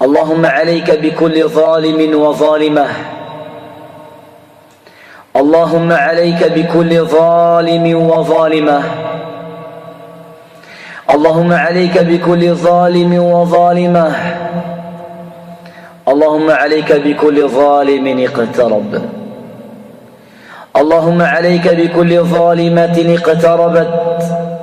اللهم عليك بكل ظالم وظالمة. اللهم عليك بكل ظالم وظالمة. اللهم عليك بكل ظالم وظالمة. اللهم عليك بكل ظالم اقترب. اللهم عليك بكل ظالمة اقتربت.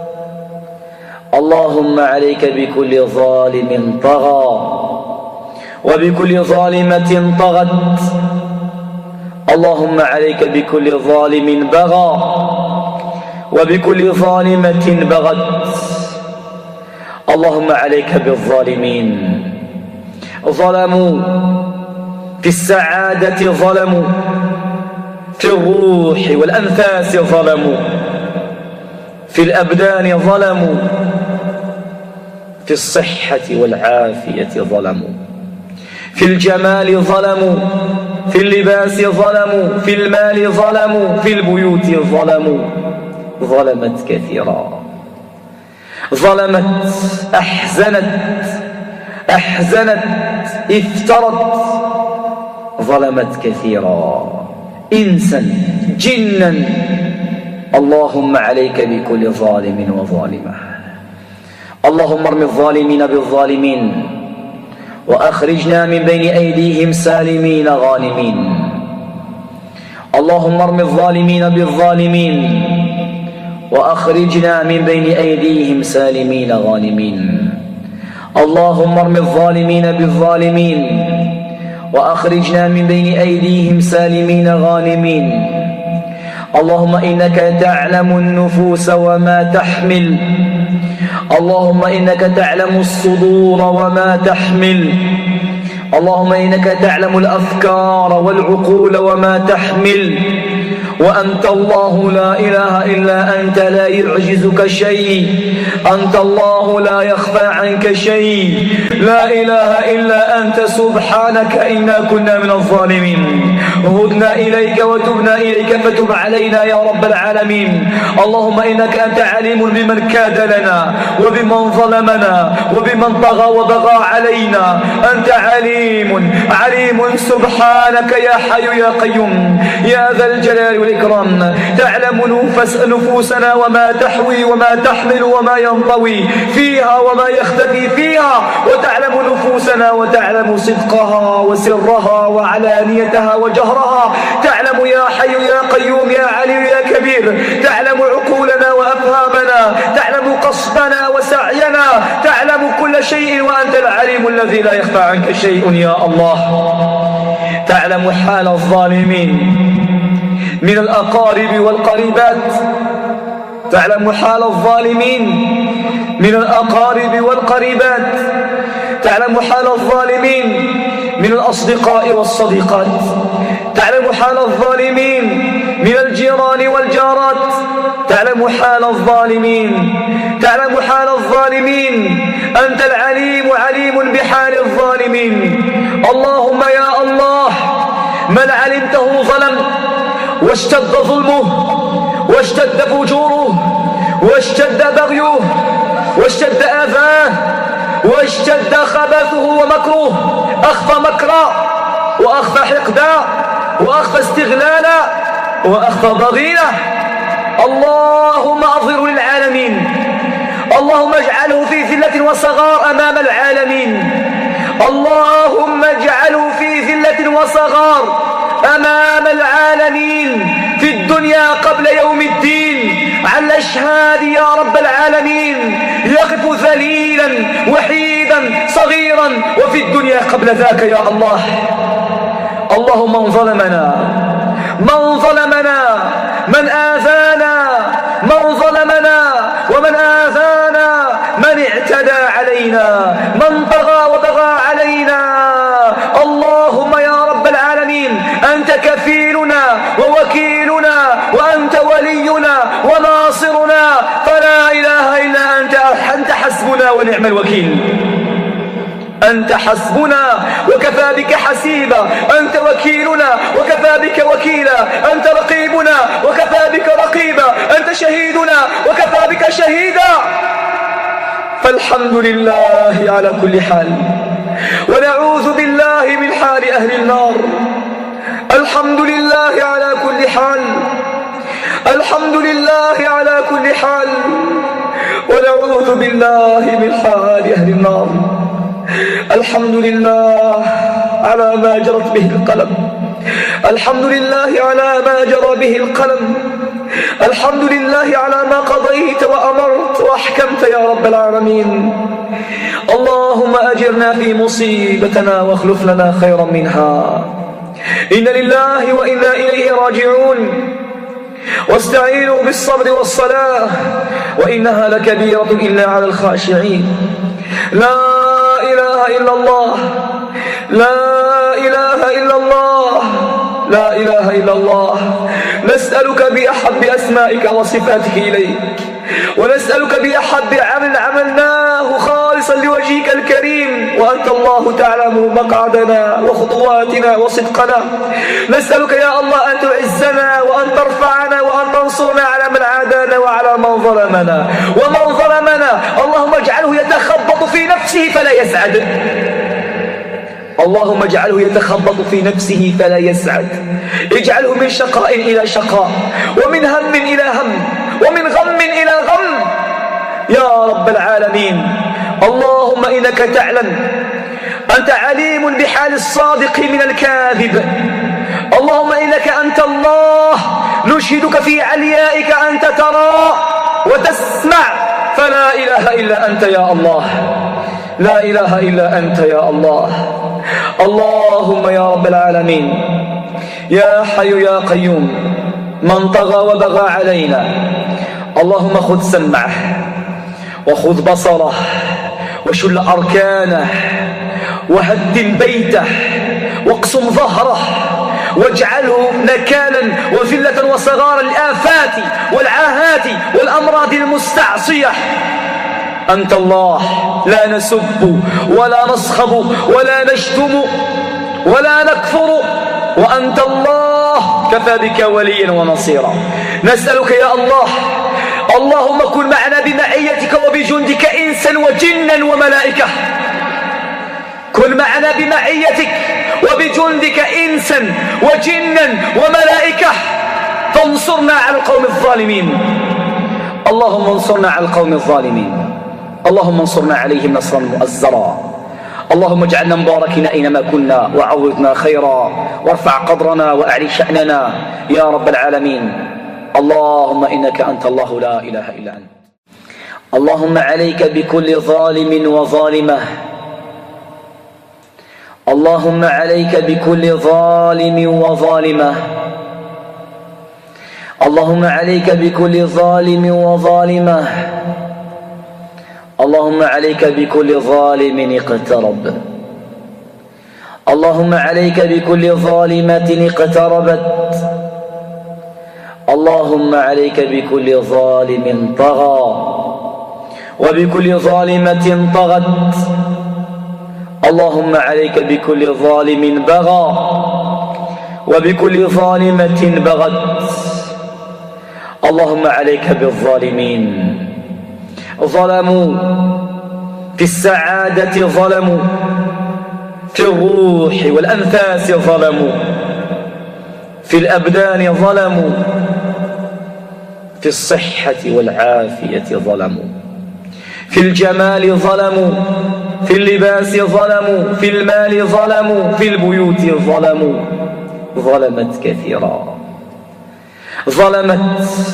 اللهم عليك بكل ظالم طغى وبكل ظالمة طغت. اللهم عليك بكل ظالم بغى وبكل ظالمة بغت. اللهم عليك بالظالمين. ظلموا في السعادة، ظلموا في الروح والأنفاس، ظلموا في الأبدان، ظلموا في الصحة والعافية، ظلموا في الجمال، ظلموا في اللباس، ظلموا في المال، ظلموا في البيوت، ظلموا. ظلمت كثيرا، ظلمت، أحزنت، افترت، ظلمت كثيرا، إنسا جنا. اللهم عليك بكل ظالم وظالمة. اللهم ارم الظالمين بالظالمين وأخرجنا من بين أيديهم سالمين غانمين. اللهم ارم الظالمين بالظالمين وأخرجنا من بين أيديهم سالمين غانمين. اللهم ارم الظالمين بالظالمين وأخرجنا من بين أيديهم سالمين غانمين. اللهم إنك تعلم النفوس وما تحمل. اللهم إنك تعلم الصدور وما تحمل. اللهم إنك تعلم الأفكار والعقول وما تحمل. وأنت الله لا إله إلا أنت، لا يعجزك شيء. أنت الله لا يخفى عنك شيء. لا إله إلا أنت سبحانك إنا كنا من الظالمين. هدنا إليك وتبنا إليك فتب علينا يا رب العالمين. اللهم إنك أنت عليم بمن كاد لنا وبمن ظلمنا وبمن طغى وبغى علينا. أنت عليم سبحانك يا حي يا قيوم يا ذا الجلال والإكرام. تعلم نفوسنا وما تحوي وما تحمل وما ينطوي فيها وما يختفي فيها. وتعلم نفوسنا وتعلم صدقها وسرها وعلانيتها وجهرها. تعلم يا حي يا قيوم يا علي يا كبير. تعلم عقولنا وأفهامنا. تعلم قصدنا وسعينا. تعلم كل شيء وأنت العليم الذي لا يخفى عنك شيء يا الله. تعلم حال الظالمين من الأقارب والقريبات. تعلم حال الظالمين من الأقارب والقريبات. تعلم حال الظالمين من الأصدقاء والصديقات. تعلم حال الظالمين من الجيران والجارات. تعلم حال الظالمين. تعلم حال الظالمين. أنت العليم عليم بحال الظالمين. اللهم يا الله، من علمته ظلم واشتد ظلمه واشتد فجوره واشتد بغيه واشتد آذاه واشتد خبثه ومكره، أخفى مكرا وأخفى حقدا وأخفى استغلالا وأخفى ضغينة. اللهم أظهر للعالمين. اللهم اجعله في ذلة وصغار أمام العالمين. اللهم اجعله في ذلة وصغار أمام العالمين في الدنيا قبل يوم الدين على الأشهاد يا رب العالمين. يقف ذليلا وحيدا صغيرا وفي الدنيا قبل ذاك يا الله. اللهم من ظلمنا من آذانا، من ظلمنا ومن آذانا، من اعتدى علينا، من طغى وبغى علينا. اللهم يا رب العالمين، أنت كفيلنا ووكيلنا وأنت ولينا وناصرنا، فلا إله إلا أنت حسبنا ونعم الوكيل. أنت حسبنا وكفى بك حسيبا. أنت وكيلنا وكفى بك وكيلا. أنت رقيبنا وكفى بك رقيبا. أنت شهيدنا وكفى بك شهيدا. فالحمد لله على كل حال، ونعوذ بالله من حال أهل النار. الحمد لله على كل حال، الحمد لله على كل حال، ونعوذ بالله من حال أهل النار. الحمد لله على ما جرت به القلم، الحمد لله على ما جرى به القلم، الحمد لله على ما قضيت وأمرت وأحكمت يا رب العالمين. اللهم أجرنا في مصيبتنا واخلف لنا خيرا منها. إنا لله وإنا إليه راجعون. واستعينوا بالصبر والصلاة وإنها لكبيرة إلا على الخاشعين. لا إله إلا الله، لا إله إلا الله، لا إله إلا الله. نسألك بأحب أسمائك وصفاتك إليك، ونسألك بأحب عمل عملناه خالصا لوجهك الكريم، وأنت الله تعلم مقعدنا وخطواتنا وصدقنا. نسألك يا الله أن تعزنا وأن ترفعنا وأن تنصرنا على من عادانا وعلى من ظلمنا. ومن ظلمنا اللهم اجعله يتخبط في نفسه فلا يسعد، اللهم اجعله يتخبط في نفسه فلا يسعد. اجعله من شقاء إلى شقاء، ومن هم إلى هم، ومن غم إلى غم يا رب العالمين. اللهم إنك تعلم، أنت عليم بحال الصادق من الكاذب. اللهم إنك أنت الله، نشهدك في عليائك أنت ترى وتسمع، فلا إله إلا أنت يا الله، لا إله إلا أنت يا الله. اللهم يا رب العالمين، يا حي يا قيوم، من طغى وبغى علينا اللهم خذ سمعه وخذ بصره وشل أركانه وهدم بيته واقسم ظهره واجعله نكالا وذلة وصغارا للآفات والعاهات والأمراض المستعصية. أنت الله، لا نسب ولا نصخب ولا نشتم ولا نكفر، وأنت الله كفى بك وليا ونصيرا. نسألك يا الله، اللهم كن معنا بمعيتك وبجندك إنسا وجنا وملائكة. كن معنا بمعيتك وبجندك إنسا وجنا وملائكة، فانصرنا على القوم الظالمين. اللهم انصرنا على القوم الظالمين، اللهم انصرنا عليهم نصرا مؤزرا. اللهم اجعلنا مباركين أينما كنا، وعوضنا خيرا، وارفع قدرنا وأعلي شأننا يا رب العالمين. اللهم إنك أنت الله، لا إله إلا أنت. اللهم عليك بكل ظالم وظالمة، اللهم عليك بكل ظالم وظالمة، اللهم عليك بكل ظالم وظالمة، اللهم عليك بكل ظالم اقترب، اللهم عليك بكل ظالمة اقتربت، اللهم عليك بكل ظالم طغى وبكل ظالمة طغت، اللهم عليك بكل ظالم بغى وبكل ظالمة بغت، اللهم عليك بالظالمين. ظلموا في السعادة، ظلموا في الروح والأنفاس، ظلموا في الأبدان، ظلموا في الصحة والعافية، ظلموا في الجمال، ظلموا في اللباس، ظلموا في المال، ظلموا في البيوت، ظلموا. ظلمت كثيرا، ظلمت،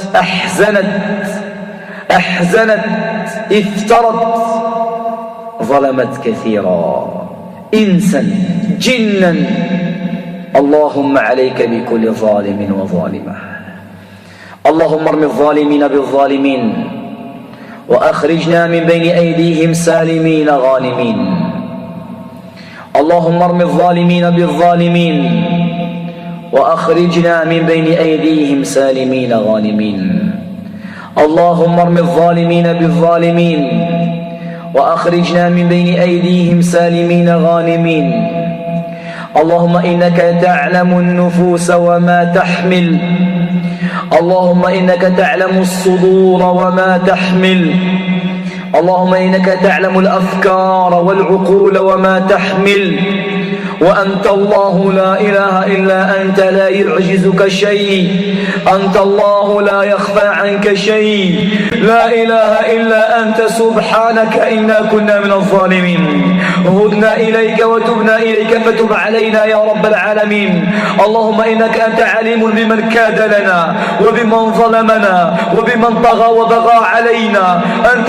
أحزنت، افترت، ظلمت كثيرا، إنسا جنا. اللهم عليك بكل ظالم وظالمة. اللهم ارم الظالمين بالظالمين، وأخرجنا من بين أيديهم سالمين غانمين. اللهم ارم الظالمين بالظالمين، وأخرجنا من بين أيديهم سالمين غانمين. اللهم ارم الظالمين بالظالمين، وأخرجنا من بين أيديهم سالمين غانمين. اللهم إنك تعلم النفوس وما تحمل، اللهم إنك تعلم الصدور وما تحمل، اللهم إنك تعلم الأفكار والعقول وما تحمل، وأنت الله لا إله إلا أنت، لا يعجزك شيء، أنت الله لا يخفى عنك شيء، لا إله إلا أنت سبحانك إنا كنا من الظالمين. هدنا إليك وتبنا إليك فتب علينا يا رب العالمين. اللهم إنك أنت عليم بمن كاد لنا وبمن ظلمنا وبمن طغى وبغى علينا، أنت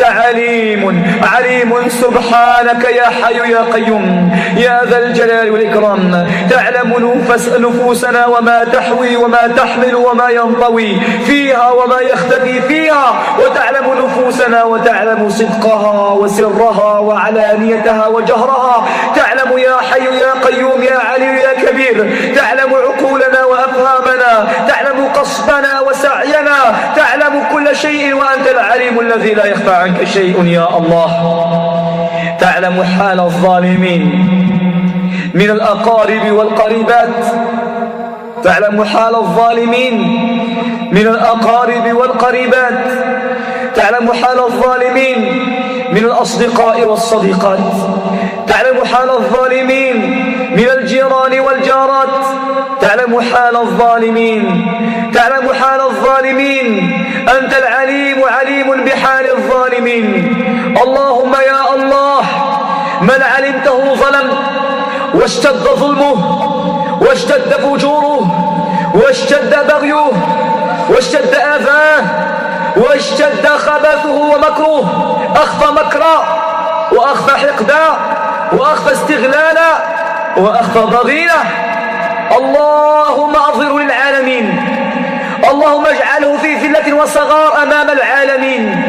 عليم سبحانك يا حي يا قيوم يا ذا الجلال والإكرام. تعلم نفوسنا وما تحوي وما تحمل وما ينطوي فيها وما يختفي فيها، وتعلم نفوسنا وتعلم صدقها وسرها وعلانيتها وجهرها. تعلم يا حي يا قيوم يا علي يا كبير، تعلم عقولنا وأفهامنا، تعلم قصدنا وسعينا، تعلم كل شيء وأنت العليم الذي لا يخفى عنك شيء يا الله. تعلم حال الظالمين من الأقارب والقريبات، تعلم حال الظالمين من الأقارب والقريبات، تعلم حال الظالمين من الأصدقاء والصديقات، تعلم حال الظالمين من الجيران والجارات، تعلم حال الظالمين، تعلم حال الظالمين. أنت العليم عليم بحال الظالمين. اللهم يا الله، من علمته ظلم واشتد ظلمه واشتد فجوره واشتد بغيه واشتد آذاه واشتد خبثه ومكروه، أخفى مكرا وأخفى حقدا وأخفى استغلالا وأخفى ضغينة، اللهم أظهر للعالمين، اللهم اجعله في ذلة وصغار أمام العالمين،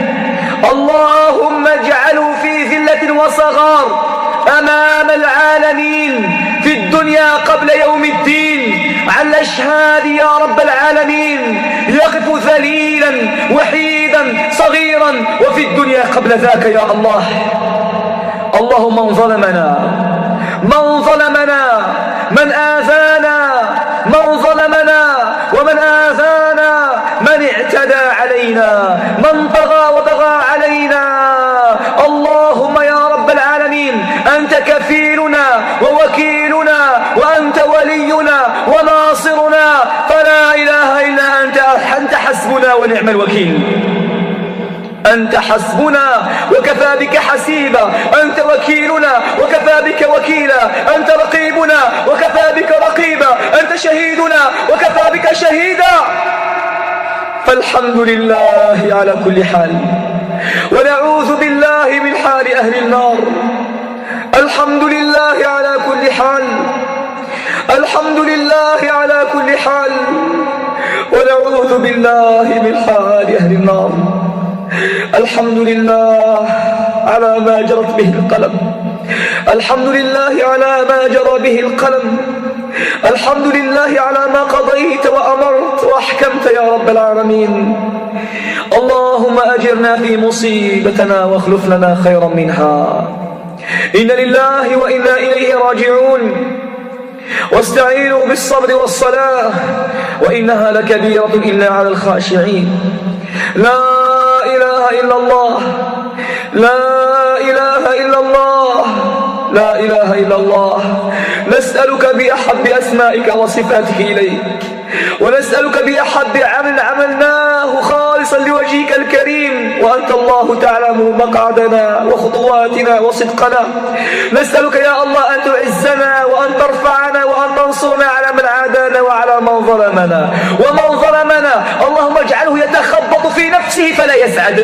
اللهم اجعله في ذلة وصغار أمام العالمين في الدنيا قبل يوم الدين على الأشهاد يا رب العالمين، يقف ذليلا وحيدا صغيرا وفي الدنيا قبل ذاك يا الله. اللهم من ظلمنا من آذانا، من ظلمنا ومن آذانا، من اعتدى علينا، من طغى وبغى علينا، اللهم يا رب العالمين أنت كفيلنا ووكيلنا وأنت ولينا وناصرنا، فلا إله إلا أنت حسبنا ونعم الوكيل. أنت حسبنا وكفى بك حسيبا، أنت وكيلنا وكفى بك وكيلا، أنت رقيبنا وكفى بك رقيبا، أنت شهيدنا وكفى بك شهيدا. فالحمد لله على كل حال، ونعوذ بالله من حال أهل النار. الحمد لله على كل حال، الحمد لله على كل حال، ونعوذ بالله من حال أهل النار. الحمد لله على ما جرت به القلم، الحمد لله على ما جرى به القلم، الحمد لله على ما قضيت وأمرت وأحكمت يا رب العالمين. اللهم أجرنا في مصيبتنا واخلف لنا خيرا منها. إن لله وإنا إليه راجعون. واستعينوا بالصبر والصلاة وإنها لكبيرة إلا على الخاشعين. لا إله إلا الله، لا إله إلا الله، لا إله إلا الله. نسألك بأحب أسمائك وصفاتك إليك، ونسألك بأحب عمل عملناه خالصا لوجهك الكريم، وأنت الله تعلم مقعدنا وخطواتنا وصدقنا. نسألك يا الله أن تعزنا وأن ترفعنا وأن تنصرنا على من عادانا وعلى من ظلمنا، ومن ظلمنا اللهم اجعله يتخبط في نفسه فلا يسعد،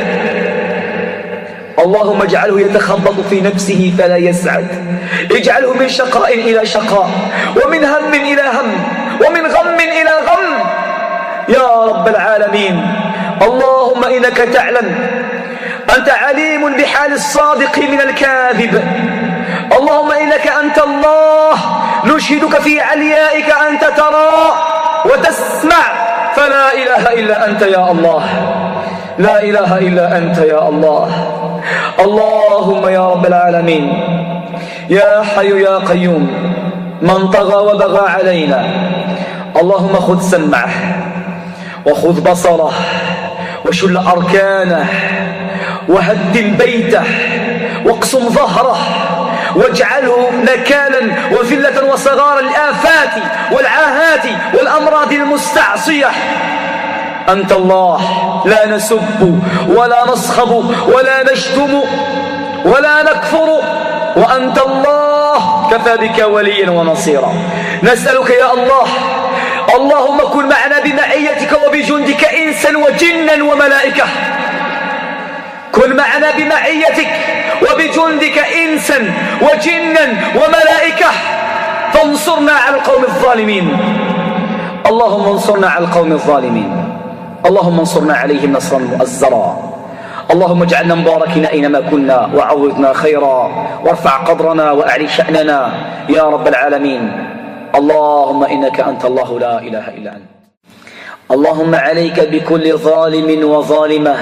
اللهم اجعله يتخبط في نفسه فلا يسعد، اجعله من شقاء إلى شقاء، ومن هم إلى هم، ومن غم إلى غم يا رب العالمين. اللهم إنك تعلم، أنت عليم بحال الصادق من الكاذب. اللهم إنك أنت الله، نشهدك في عليائك أنت ترى وتسمع، فلا إله إلا أنت يا الله، لا إله إلا أنت يا الله. اللهم يا رب العالمين، يا حي يا قيوم، من طغى وبغى علينا اللهم خذ سمعه وخذ بصره وشل أركانه وهدم بيته واقسم ظهره واجعله نكالا وذلة وصغارا للآفات والعاهات والأمراض المستعصية. أنت الله، لا نسب ولا نصخب ولا نشتم ولا نكفر، وأنت الله كفى بك وليا ونصيرا. نسألك يا الله، اللهم كن معنا بمعيتك وبجندك إنسا وجنا وملائكة. كن معنا بمعيتك وبجندك إنسا وجنا وملائكة، فانصرنا على القوم الظالمين. اللهم انصرنا على القوم الظالمين، اللهم انصرنا عليهم نصرا مؤزرا. اللهم اجعلنا مباركين أينما كنا، وعوضنا خيرا، وارفع قدرنا وأعلي شأننا يا رب العالمين. اللهم إنك أنت الله لا إله إلا أنت. اللهم عليك بكل ظالم وظالمة،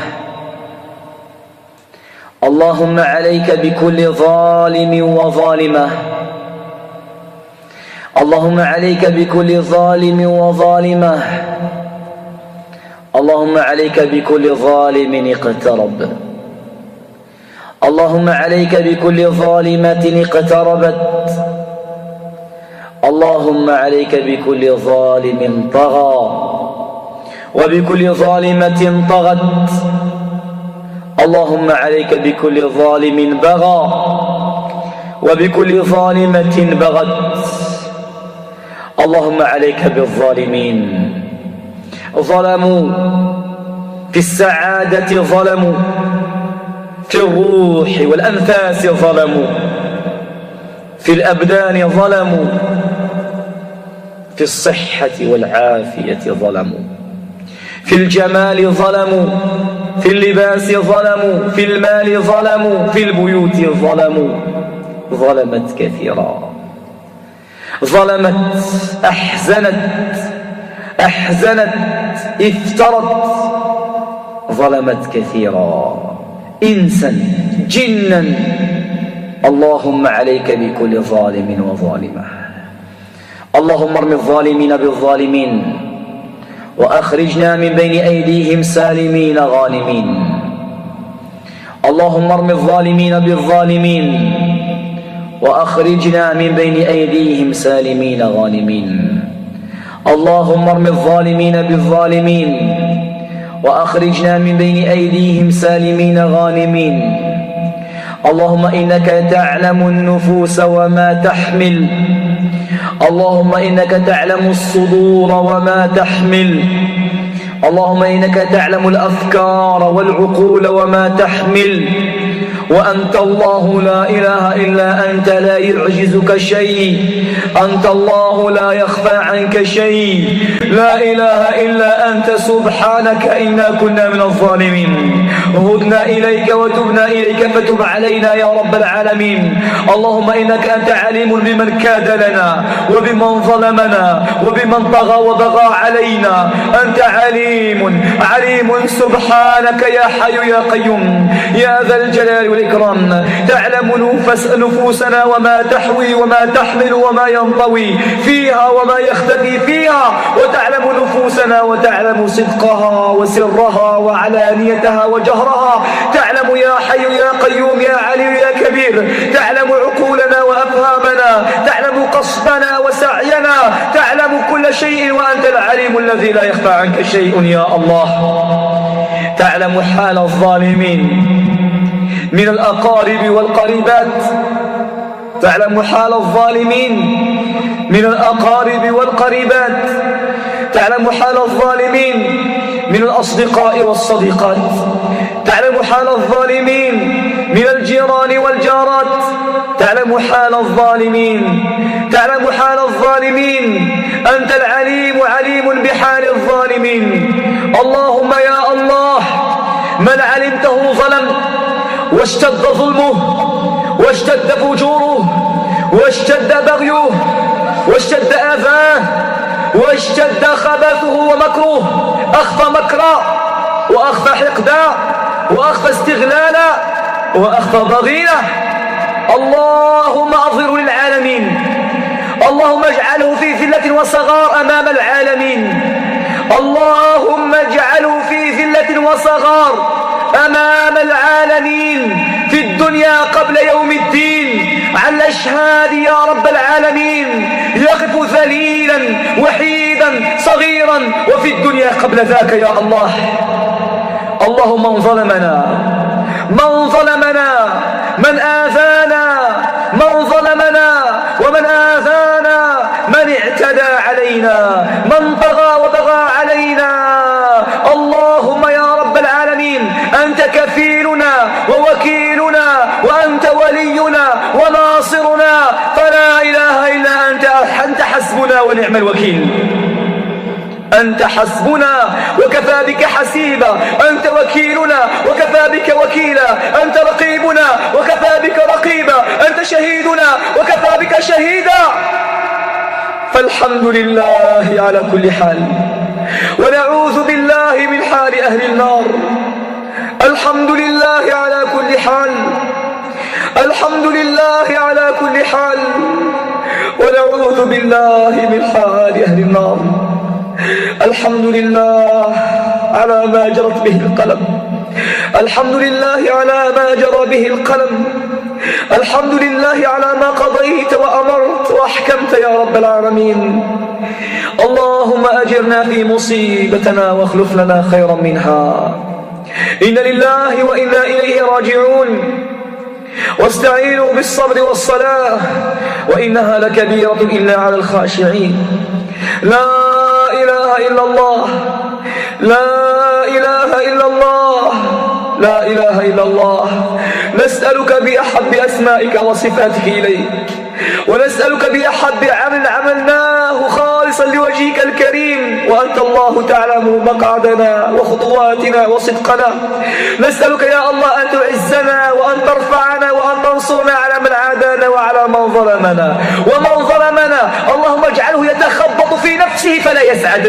اللهم عليك بكل ظالم وظالمة، اللهم عليك بكل ظالم وظالمة، اللهم عليك بكل ظالم اقترب، اللهم عليك بكل ظالمة اقتربت، اللهم عليك بكل ظالم طغى وبكل ظالمة طغت، اللهم عليك بكل ظالم بغى وبكل ظالمة بغت، اللهم عليك بالظالمين. ظلموا في السعادة، ظلموا في الروح والأنفاس، ظلموا في الأبدان، ظلموا في الصحة والعافية، ظلموا في الجمال، ظلموا في اللباس، ظلموا في المال، ظلموا في البيوت، ظلموا. ظلمت كثيرا، ظلمت، أحزنت، افترت، ظلمت كثيرا، إنسا جنا. اللهم عليك بكل ظالم وظالمة. اللهم ارم الظالمين بالظالمين، وأخرجنا من بين أيديهم سالمين غانمين. اللهم ارم الظالمين بالظالمين، وأخرجنا من بين أيديهم سالمين غانمين. اللهم ارم الظالمين بالظالمين، وأخرجنا من بين أيديهم سالمين غانمين. اللهم إنك تعلم النفوس وما تحمل، اللهم إنك تعلم الصدور وما تحمل، اللهم إنك تعلم الأفكار والعقول وما تحمل. وأنت الله لا إله إلا أنت، لا يعجزك شيء، أنت الله لا يخفى عنك شيء، لا إله إلا أنت سبحانك إنا كنا من الظالمين. هدنا إليك وتبنا إليك فتب علينا يا رب العالمين. اللهم إنك أنت عليم بمن كاد لنا وبمن ظلمنا وبمن طغى وبغى علينا. أنت عليم سبحانك يا حي يا قيوم يا ذا الجلال والإكرام. تعلم نفوسنا وما تحوي وما تحمل وما ينطوي فيها وما يختفي فيها، وتعلم نفوسنا وتعلم صدقها وسرها وعلانيتها وجهرها. تعلم يا حي يا قيوم يا علي يا كبير، تعلم عقولنا وأفهامنا، تعلم قصدنا وسعينا، تعلم كل شيء، وأنت العليم الذي لا يخفى عنك شيء يا الله. تعلم حال الظالمين من الأقارب والقريبات، تعلم حال الظالمين من الأقارب والقريبات، تعلم حال الظالمين من الأصدقاء والصديقات، تعلم حال الظالمين من الجيران والجارات، تعلم حال الظالمين، تعلم حال الظالمين. أنت العليم عليم بحال الظالمين. اللهم يا الله، من علمته ظلم واشتد ظلمه واشتد فجوره واشتد بغيه واشتد آذاه واشتد خبثه ومكره، أخفى مكرا وأخفى حقدا وأخفى استغلالا وأخفى ضغينة. اللهم أظهر للعالمين، اللهم اجعله في ذلة وصغار أمام العالمين، اللهم اجعله في ذلة وصغار أمام العالمين. الدنيا قبل يوم الدين على الأشهاد يا رب العالمين، يقف ذليلا وحيدا صغيرا وفي الدنيا قبل ذاك يا الله. اللهم من ظلمنا من آذانا، من ظلمنا ومن آذانا، من اعتدى علينا، من طغى وبغى علينا. اللهم يا رب العالمين أنت كفيلنا ووكيلنا وأنت ولينا وناصرنا، فلا إله إلا أنت حسبنا ونعم الوكيل. أنت حسبنا وكفى بك حسيبا، أنت وكيلنا وكفى بك وكيلا، أنت رقيبنا وكفى بك رقيبا، أنت شهيدنا وكفى بك شهيدا. فالحمد لله على كل حال، ونعوذ بالله من حال أهل النار. الحمد لله على كل حال، الحمد لله على كل حال، ونعوذ بالله من حال أهل النار. الحمد لله على ما جرت به القلم، الحمد لله على ما جرى به القلم، الحمد لله على ما قضيت وأمرت وأحكمت يا رب العالمين. اللهم أجرنا في مصيبتنا واخلف لنا خيرا منها. إن لله وإنا إليه راجعون. واستعينوا بالصبر والصلاة وإنها لكبيرة إلا على الخاشعين. لا إله إلا الله، لا إله إلا الله، لا إله إلا الله. نسألك بأحب أسمائك وصفاتك إليك، ونسألك بأحب عمل عملناه خالصا لوجهك الكريم، وأنت الله تعلم مقعدنا وخطواتنا وصدقنا. نسألك يا الله أن تعزنا وأن ترفعنا وأن تنصرنا على من عادانا وعلى من ظلمنا، ومن ظلمنا اللهم اجعله يتخبط في نفسه فلا يسعد،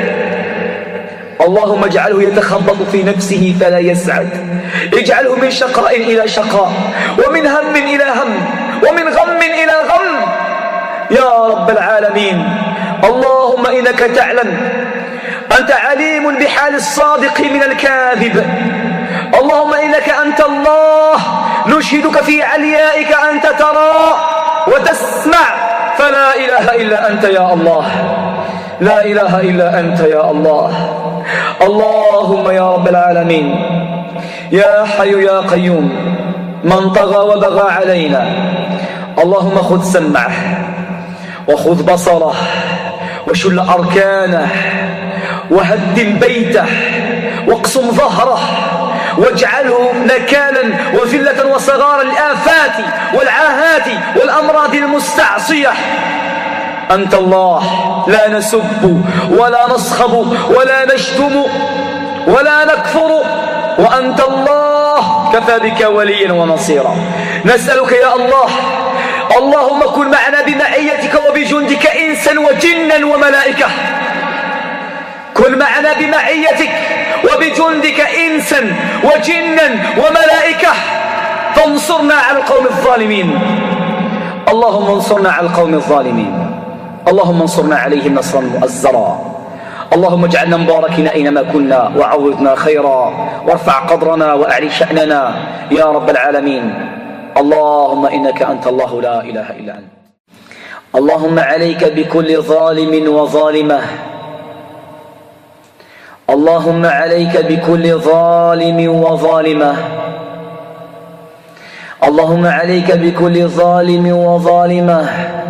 اللهم اجعله يتخبط في نفسه فلا يسعد. اجعله من شقاء إلى شقاء، ومن هم إلى هم، ومن غم إلى غم يا رب العالمين. اللهم إنك تعلم، أنت عليم بحال الصادق من الكاذب. اللهم إنك أنت الله، نشهدك في عليائك أنت ترى وتسمع، فلا إله إلا أنت يا الله، لا إله إلا أنت يا الله. اللهم يا رب العالمين، يا حي يا قيوم، من طغى وبغى علينا اللهم خذ سمعه وخذ بصره وشل أركانه وهدم بيته واقسم ظهره، واجعله نكالا وذلة وصغارا للآفات والعاهات والأمراض المستعصية. أنت الله، لا نسب ولا نصخب ولا نشتم ولا نكفر، وأنت الله كفى بك وليا ونصيرا. نسألك يا الله، اللهم كن معنا بمعيتك وبجندك إنسا وجنا وملائكة، كن معنا بمعيتك وبجندك إنسا وجنا وملائكة، فانصرنا على القوم الظالمين. اللهم انصرنا على القوم الظالمين، اللهم انصرنا عليهم نصرا مؤزرا. اللهم اجعلنا مباركين أينما كنا، وعوضنا خيرا، وارفع قدرنا وأعلي شأننا يا رب العالمين. اللهم إنك أنت الله، لا إله إلا أنت. اللهم عليك بكل ظالم وظالمة، اللهم عليك بكل ظالم وظالمة، اللهم عليك بكل ظالم وظالمة،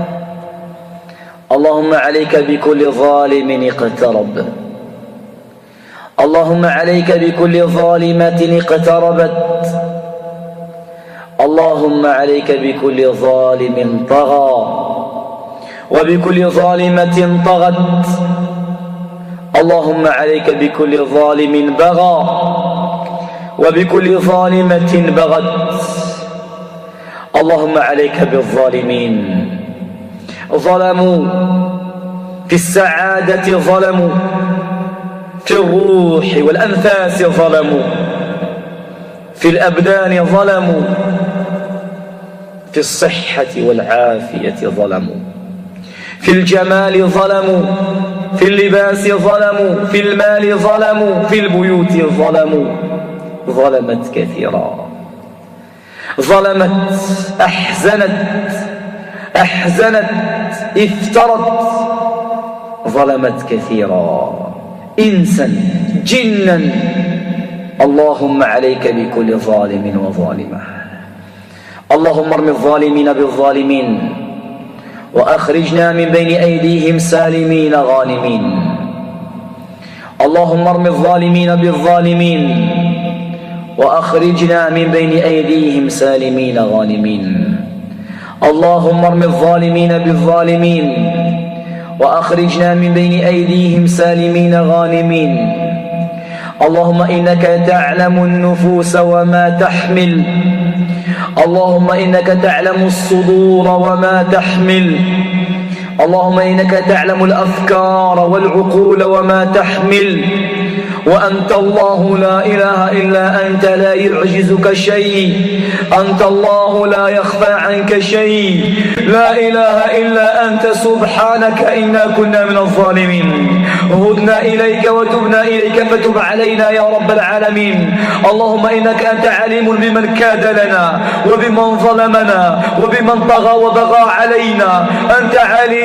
اللهم عليك بكل ظالم اقترب، اللهم عليك بكل ظالمة اقتربت، اللهم عليك بكل ظالم طغى وبكل ظالمة طغت، اللهم عليك بكل ظالم بغى وبكل ظالمة بغت، اللهم عليك بالظالمين. ظلموا في السعادة، ظلموا في الروح والأنفاس، ظلموا في الأبدان، ظلموا في الصحة والعافية، ظلموا في الجمال، ظلموا في اللباس، ظلموا في المال، ظلموا في البيوت، ظلموا، ظلمت كثيرا. ظلمت، أحزنت، افترت، ظلمت كثيرا، إنسا جنا. اللهم عليك بكل ظالم وظالمة. اللهم ارم الظالمين بالظالمين وأخرجنا من بين أيديهم سالمين غانمين. اللهم ارم الظالمين بالظالمين وأخرجنا من بين أيديهم سالمين غانمين. اللهم ارم الظالمين بالظالمين وأخرجنا من بين أيديهم سالمين غانمين. اللهم إنك تعلم النفوس وما تحمل. اللهم إنك تعلم الصدور وما تحمل. اللهم إنك تعلم الأفكار والعقول وما تحمل. وأنت الله لا إله إلا أنت، لا يعجزك شيء. أنت الله لا يخفى عنك شيء. لا إله إلا أنت سبحانك إنا كنا من الظالمين. هدنا إليك وتبنا إليك فتب علينا يا رب العالمين. اللهم إنك أنت عليم بمن كاد لنا وبمن ظلمنا وبمن طغى وبغى علينا. أنت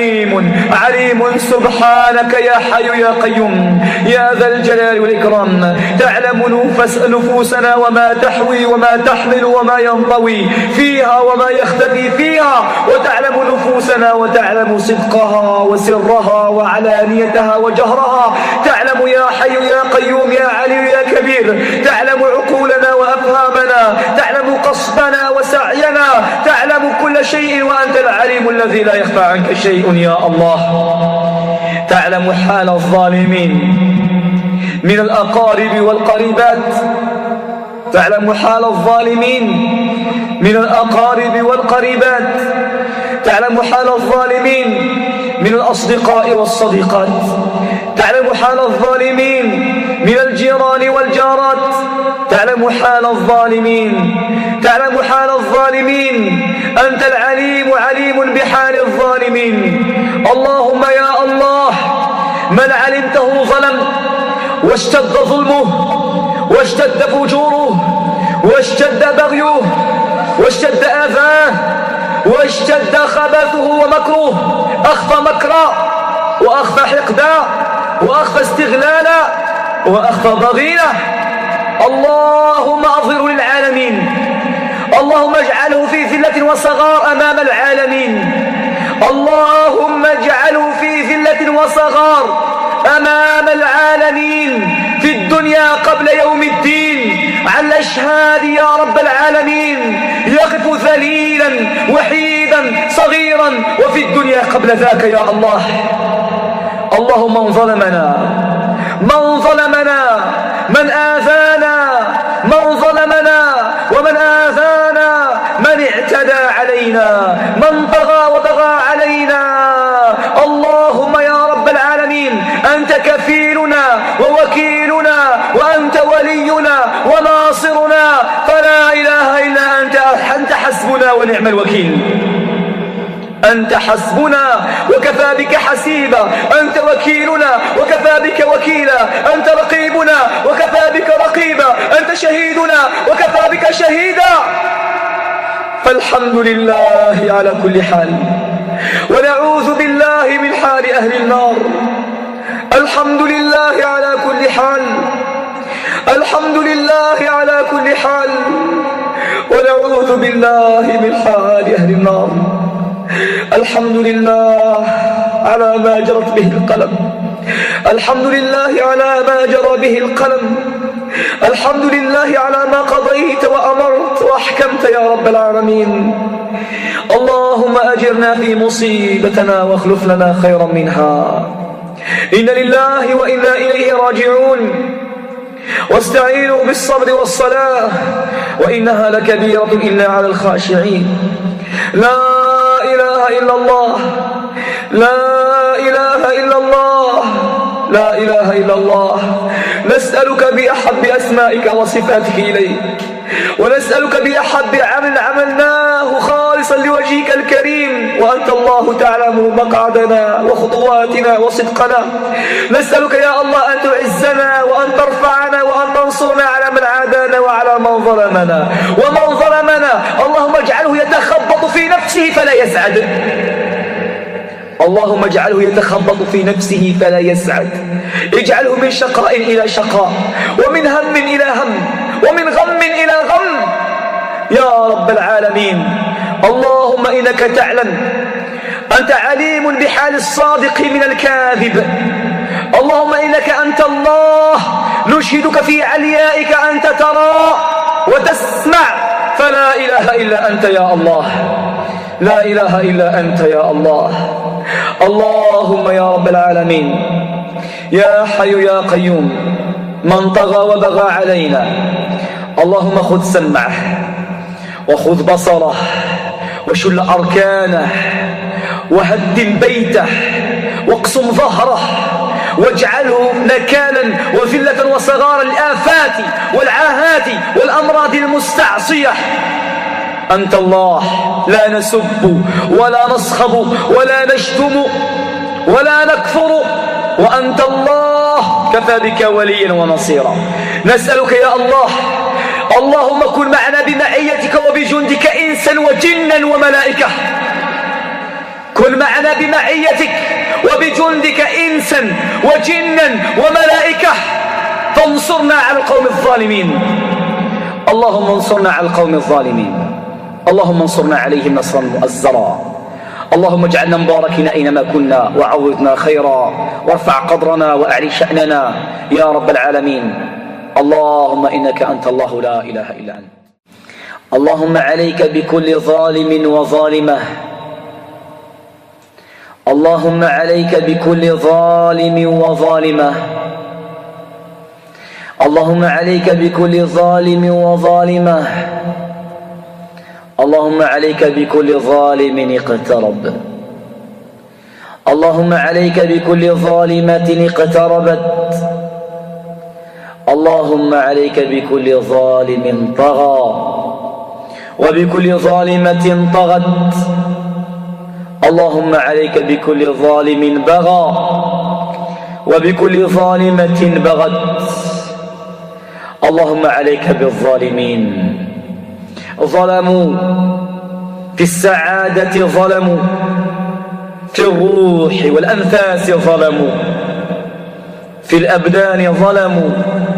عليم سبحانك يا حي يا قيوم يا ذا الجلال والإكرام. تعلم نفوسنا وما تحوي وما تحمل وما ينطوي فيها وما يختفي فيها. وتعلم نفوسنا وتعلم صدقها وسرها وعلانيتها وجهرها. تعلم يا حي يا قيوم يا علي يا كبير. تعلم عقولنا وأفهامنا. تعلم قصدنا وسعينا. تعلم كل شيء وأنت العليم الذي لا يخفى عنك شيء يا الله. تعلم حال الظالمين من الأقارب والقريبات. تعلم حال الظالمين من الأقارب والقريبات. تعلم حال الظالمين من الأصدقاء والصديقات. تعلم حال الظالمين من الجيران والجارات. تعلم حال الظالمين. تعلم حال الظالمين. أنت العليم عليم بحال الظالمين. اللهم يا الله، من علمته ظلم واشتد ظلمه واشتد فجوره واشتد بغيه واشتد آذاه واشتد خبثه ومكره، أخفى مكرا وأخفى حقدا وأخفى استغلالا وأخفى ضغينة، اللهم أظهر للعالمين. اللهم اجعله في ذلة وصغار أمام العالمين. اللهم اجعله في ذلة وصغار أمام العالمين في الدنيا قبل يوم الدين على الأشهاد يا رب العالمين. يقف ذليلا وحيدا صغيرا وفي الدنيا قبل ذاك يا الله. اللهم من ظلمنا من آذانا من ظلمنا ومن آذانا من اعتدى علينا من طغى وبغى علينا. اللهم يا رب العالمين، أنت كفيلنا ووكيلنا وأنت ولينا وناصرنا، فلا إله إلا أنت حسبنا ونعم الوكيل. أنت حسبنا وكفى بك حسيبا. أنت وكيلنا وكفى بك وكيلا. أنت رقيبنا وكفى بك رقيبا. أنت شهيدنا وكفى بك شهيدا. فالحمد لله على كل حال، ونعوذ بالله من حال أهل النار. الحمد لله على كل حال، الحمد لله على كل حال، ونعوذ بالله من حال أهل النار. الحمد لله على ما جرت به القلم. الحمد لله على ما جرى به القلم. الحمد لله على ما قضيت وأمرت وأحكمت يا رب العالمين. اللهم أجرنا في مصيبتنا واخلف لنا خيرا منها. إن لله وإنا إليه راجعون. واستعينوا بالصبر والصلاة وإنها لكبيرة إلا على الخاشعين. لا إله إلا الله، لا إله إلا الله، لا إله إلا الله. نسألك بأحب أسمائك وصفاتك إليك، ونسألك بأحب عمل عملناه خالصا لوجهك الكريم، وأنت الله تعلم مقعدنا وخطواتنا وصدقنا. نسألك يا الله أن تعزنا وأن ترفعنا وأن وانصرنا على من عادانا وعلى من ظلمنا. ومن ظلمنا اللهم اجعله يتخبط في نفسه فلا يسعد. اللهم اجعله يتخبط في نفسه فلا يسعد. اجعله من شقاء إلى شقاء، ومن هم إلى هم، ومن غم إلى غم يا رب العالمين. اللهم إنك تعلم، أنت عليم بحال الصادق من الكاذب. اللهم إنك أنت الله، نشهدك في عليائك أنت ترى وتسمع، فلا إله إلا أنت يا الله، لا إله إلا أنت يا الله. اللهم يا رب العالمين، يا حي يا قيوم، من طغى وبغى علينا اللهم خذ سمعه وخذ بصره وشل أركانه وهدم بيته واقسم ظهره واجعله نكالا وذلة وصغارا للآفات والعاهات والأمراض المستعصية. أنت الله، لا نسب ولا نصخب ولا نشتم ولا نكفر، وأنت الله كفى بك وليا ونصيرا. نسألك يا الله، اللهم كن معنا بمعيتك وبجندك إنسا وجنا وملائكة. كن معنا بمعيتك وبجندك إنسا وجنا وملائكة، فانصرنا على القوم الظالمين. اللهم انصرنا على القوم الظالمين، اللهم انصرنا عليهم نصرا مؤزرا. اللهم اجعلنا مباركين أينما كنا، وعوضنا خيرا، وارفع قدرنا وأعلي شأننا يا رب العالمين. اللهم إنك أنت الله، لا إله إلا أنت. اللهم عليك بكل ظالم وظالمة. اللهم عليك بكل ظالم وظالمة. اللهم عليك بكل ظالم وظالمة. اللهم عليك بكل ظالم اقترب. اللهم عليك بكل ظالمة اقتربت. اللهم عليك بكل ظالم طغى وبكل ظالمة طغت. اللهم عليك بكل ظالم بغى وبكل ظالمة بغت. اللهم عليك بالظالمين، ظلموا في السعادة، ظلموا في الروح والأنفاس، ظلموا في الأبدان، ظلموا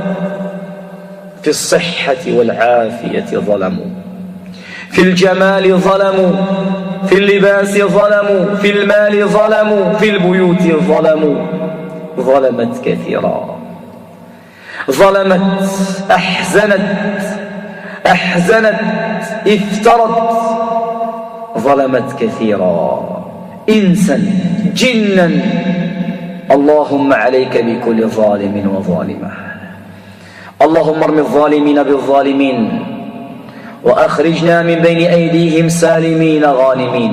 في الصحة والعافية، ظلموا في الجمال، ظلموا في اللباس، ظلموا في المال، ظلموا في البيوت، ظلموا. ظلمت كثيرا، ظلمت، أحزنت، افترت، ظلمت كثيرا، إنسا جنا. اللهم عليك بكل ظالم وظالمة. اللهم ارم الظالمين بالظالمين، وأخرجنا من بين أيديهم سالمين غانمين.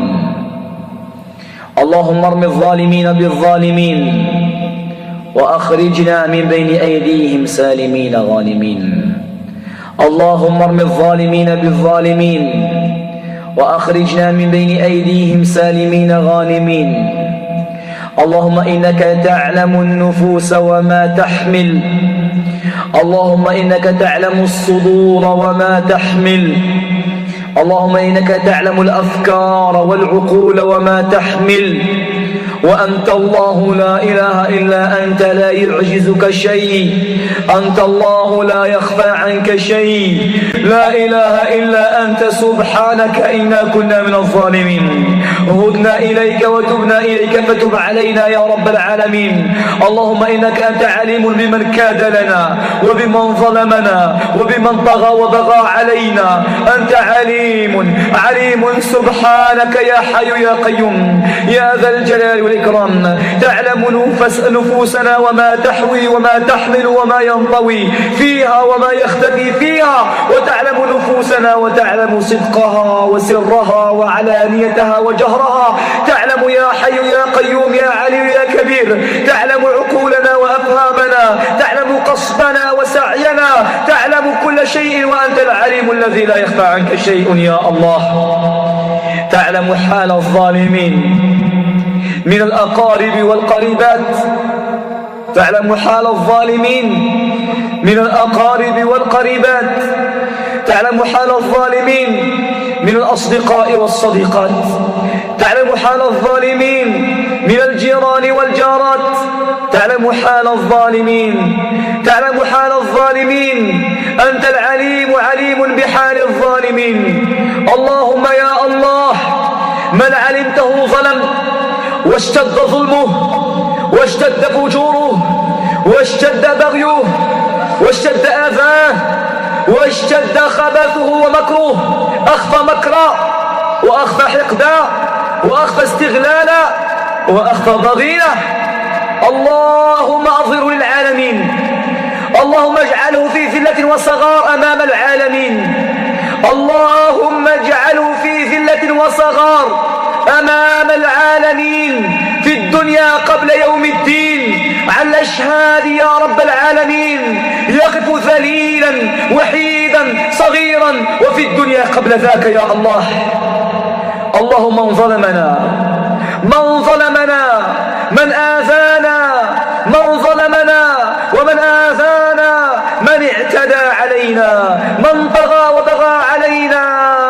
اللهم ارم الظالمين بالظالمين، وأخرجنا من بين أيديهم سالمين غانمين. اللهم ارم الظالمين بالظالمين، وأخرجنا من بين أيديهم سالمين غانمين. اللهم إنك تعلم النفوس وما تحمل. اللهم إنك تعلم الصدور وما تحمل. اللهم إنك تعلم الأفكار والعقول وما تحمل. وأنت الله، لا إله إلا أنت، لا يعجزك شيء. أنت الله، لا يخفى عنك شيء. لا إله إلا أنت، سبحانك إنا كنا من الظالمين. هدنا إليك وتبنا إليك، فتب علينا يا رب العالمين. اللهم إنك أنت عليم بمن كاد لنا وبمن ظلمنا وبمن طغى وبغى علينا. أنت عليم سبحانك يا حي يا قيوم يا ذا الجلال والإكرام. تعلم نفوسنا وما تحوي وما تحمل وما ينطوي فيها وما يختفي فيها، وتعلم نفوسنا وتعلم صدقها وسرها وعلانيتها وجهرها. تعلم يا حي يا قيوم يا علي يا كبير، تعلم عقولنا وأفهامنا، تعلم قصدنا وسعينا، تعلم كل شيء، وأنت العليم الذي لا يخفى عنك شيء يا الله. تعلم حال الظالمين من الأقارب والقريبات، تعلم حال الظالمين من الأقارب والقريبات، تعلم حال الظالمين من الأصدقاء والصديقات، تعلم حال الظالمين من الجيران والجارات، تعلم حال الظالمين، تعلم حال الظالمين. أنت العليم عليم بحال الظالمين. اللهم يا الله، من علمته ظلم واشتد ظلمه واشتد فجوره واشتد بغيه واشتد آذاه واشتد خبثه ومكره، أخفى مكرا وأخفى حقدا وأخفى استغلالا وأخفى ضغينة، اللهم أظهر للعالمين، اللهم اجعله في ذلة وصغار أمام العالمين، اللهم اجعله في ذلة وصغار أمام العالمين في الدنيا قبل يوم الدين على الأشهاد يا رب العالمين، يقف ذليلا وحيدا صغيرا وفي الدنيا قبل ذاك يا الله. اللهم من ظلمنا، من ظلمنا، من آذانا، من ظلمنا ومن آذانا، من اعتدى علينا، من طغى وبغى علينا،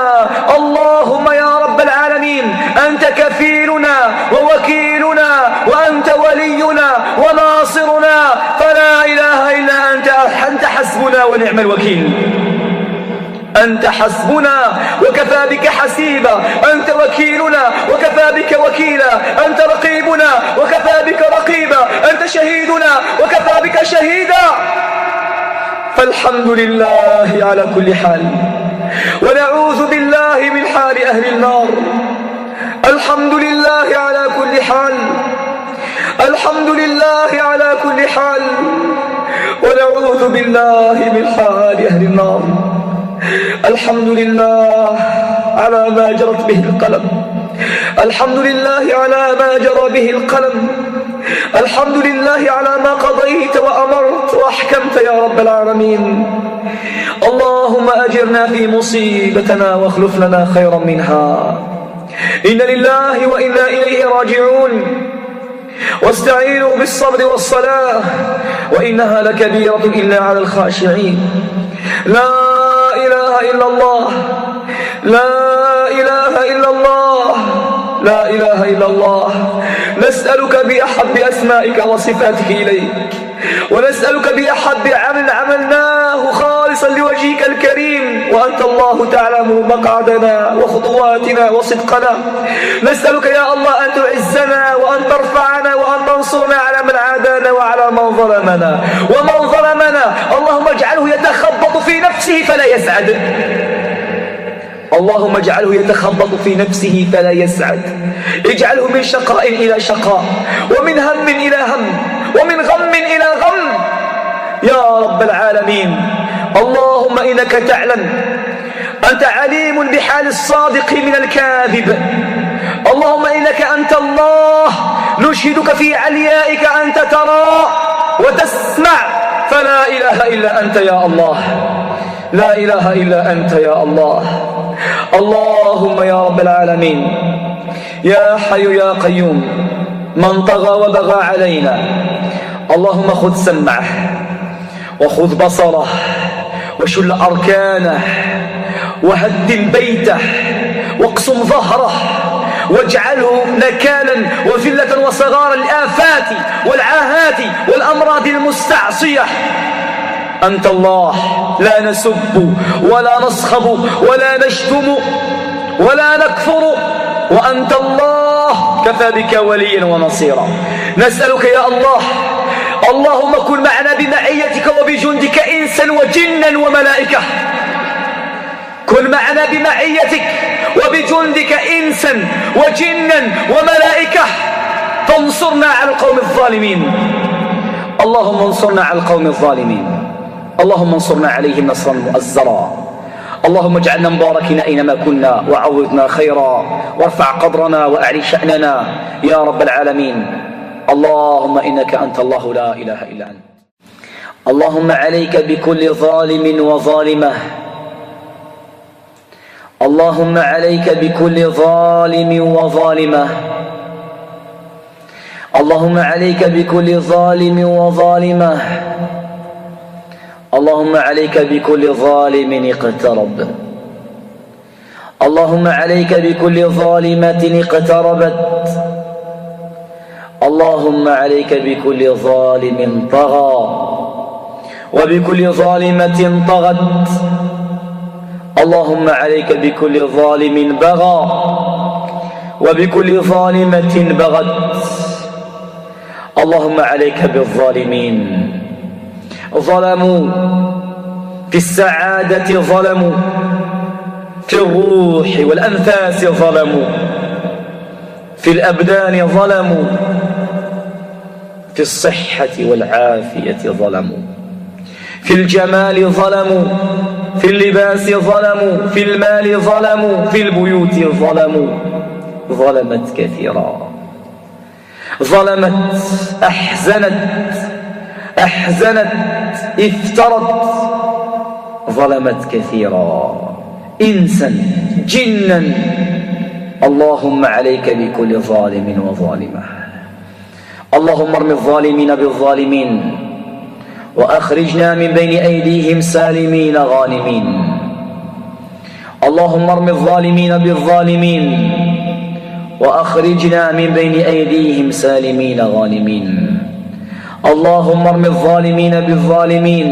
اللهم يا رب العالمين أنت كفيلنا ووكيلنا وأنت ولينا وناصرنا، فلا إله إلا أنت حسبنا ونعم الوكيل. أنت حسبنا وكفى بك حسيبا، أنت وكيلنا وكفى بك وكيلا، أنت رقيبنا وكفى بك رقيبا، أنت شهيدنا وكفى بك شهيدا. فالحمد لله على كل حال، ونعوذ بالله من حال أهل النار. الحمد لله على كل حال، الحمد لله على كل حال، ونعوذ بالله من حال أهل النار. الحمد لله على ما جرت به القلم، الحمد لله على ما جرى به القلم، الحمد لله على ما قضيت وأمرت وأحكمت يا رب العالمين. اللهم أجرنا في مصيبتنا واخلف لنا خيرا منها. إن لله وإنا إليه راجعون. واستعينوا بالصبر والصلاة وإنها لكبيرة إلا على الخاشعين. لا إله إلا الله، لا إله إلا الله، لا إله إلا الله. نسألك بأحب أسمائك وصفاتك إليك، ونسألك بأحب عمل عملناه خالصا لوجهك الكريم، وأنت الله تعلم مقعدنا وخطواتنا وصدقنا. نسألك يا الله أن تعزنا وأن ترفعنا وأن تنصرنا على من عادانا وعلى من ظلمنا، ومن ظلمنا اللهم اجعله يتخبط في نفسه فلا يسعد، اللهم اجعله يتخبط في نفسه فلا يسعد، اجعله من شقاء إلى شقاء، ومن هم إلى هم، ومن غم إلى غم يا رب العالمين. اللهم إنك تعلم، أنت عليم بحال الصادق من الكاذب. اللهم إنك أنت الله، نشهدك في عليائك أنت ترى وتسمع، فلا إله إلا أنت يا الله، لا إله إلا أنت يا الله. اللهم يا رب العالمين، يا حي يا قيوم، من طغى وبغى علينا اللهم خذ سمعه وخذ بصره وشل أركانه وهدم بيته واقسم ظهره واجعله نكالا وذلة وصغار الآفات والعاهات والأمراض المستعصية. أنت الله، لا نسب ولا نصخب ولا نشتم ولا نكفر، وأنت الله كفى بك وليا ونصيرا. نسألك يا الله، اللهم كن معنا بمعيتك وبجندك إنسا وجنا وملائكة، كن معنا بمعيتك وبجندك إنسا وجنا وملائكة، فانصرنا على القوم الظالمين. اللهم انصرنا على القوم الظالمين، اللهم انصرنا عليهم نصرا مؤزرا. اللهم اجعلنا مباركين أينما كنا، وعوضنا خيرا، وارفع قدرنا وأعلي شأننا يا رب العالمين. اللهم إنك أنت الله، لا إله إلا أنت. اللهم عليك بكل ظالم وظالمة، اللهم عليك بكل ظالم وظالمة، اللهم عليك بكل ظالم وظالمة، اللهم عليك بكل ظالم اقترب، اللهم عليك بكل ظالمة اقتربت، اللهم عليك بكل ظالم طغى وبكل ظالمة طغت، اللهم عليك بكل ظالم بغى وبكل ظالمة بغت، اللهم عليك بالظالمين. ظلموا في السعادة، ظلموا في الروح والأنفاس، ظلموا في الأبدان، ظلموا في الصحة والعافية، ظلموا في الجمال، ظلموا في اللباس، ظلموا في المال، ظلموا في البيوت، ظلموا. ظلمت كثيرا، ظلمت، أحزنت، افترت، ظلمت كثيرا، إنسا جنا. اللهم عليك بكل ظالم وظالمة. اللهم ارم الظالمين بالظالمين وأخرجنا من بين أيديهم سالمين غانمين. اللهم ارم الظالمين بالظالمين وأخرجنا من بين أيديهم سالمين غانمين. اللهم ارم الظالمين بالظالمين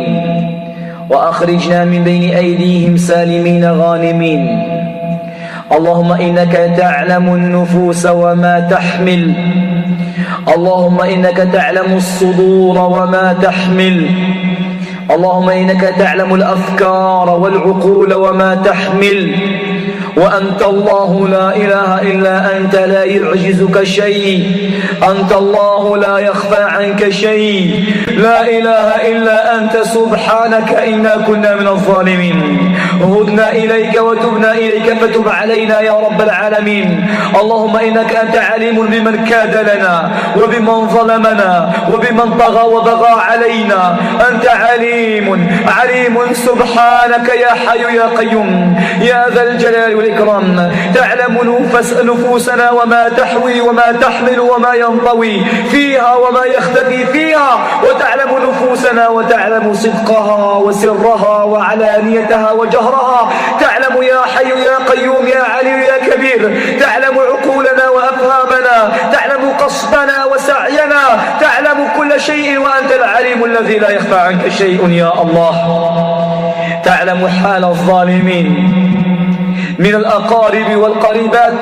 وأخرجنا من بين أيديهم سالمين غانمين. اللهم إنك تعلم النفوس وما تحمل، اللهم إنك تعلم الصدور وما تحمل، اللهم إنك تعلم الأفكار والعقول وما تحمل، وأنت الله لا إله إلا أنت، لا يعجزك شيء، أنت الله لا يخفى عنك شيء، لا إله إلا أنت، سبحانك إنا كنا من الظالمين. هدنا إليك وتبنا إليك فتب علينا يا رب العالمين. اللهم إنك أنت عليم بمن كاد لنا وبمن ظلمنا وبمن طغى وبغى علينا، أنت عليم سبحانك يا حي يا قيوم يا ذا الجلال والإكرام. تعلم نفوسنا وما تحوي وما تحمل وما ينطوي فيها وما يختفي فيها، وتعلم نفوسنا وتعلم صدقها وسرها وعلانيتها وجهرها. تعلم يا حي يا قيوم يا علي يا كبير، تعلم عقولنا وأفهامنا، تعلم قصدنا وسعينا، تعلم كل شيء، وأنت العليم الذي لا يخفى عنك شيء يا الله. تعلم حال الظالمين من الأقارب والقريبات،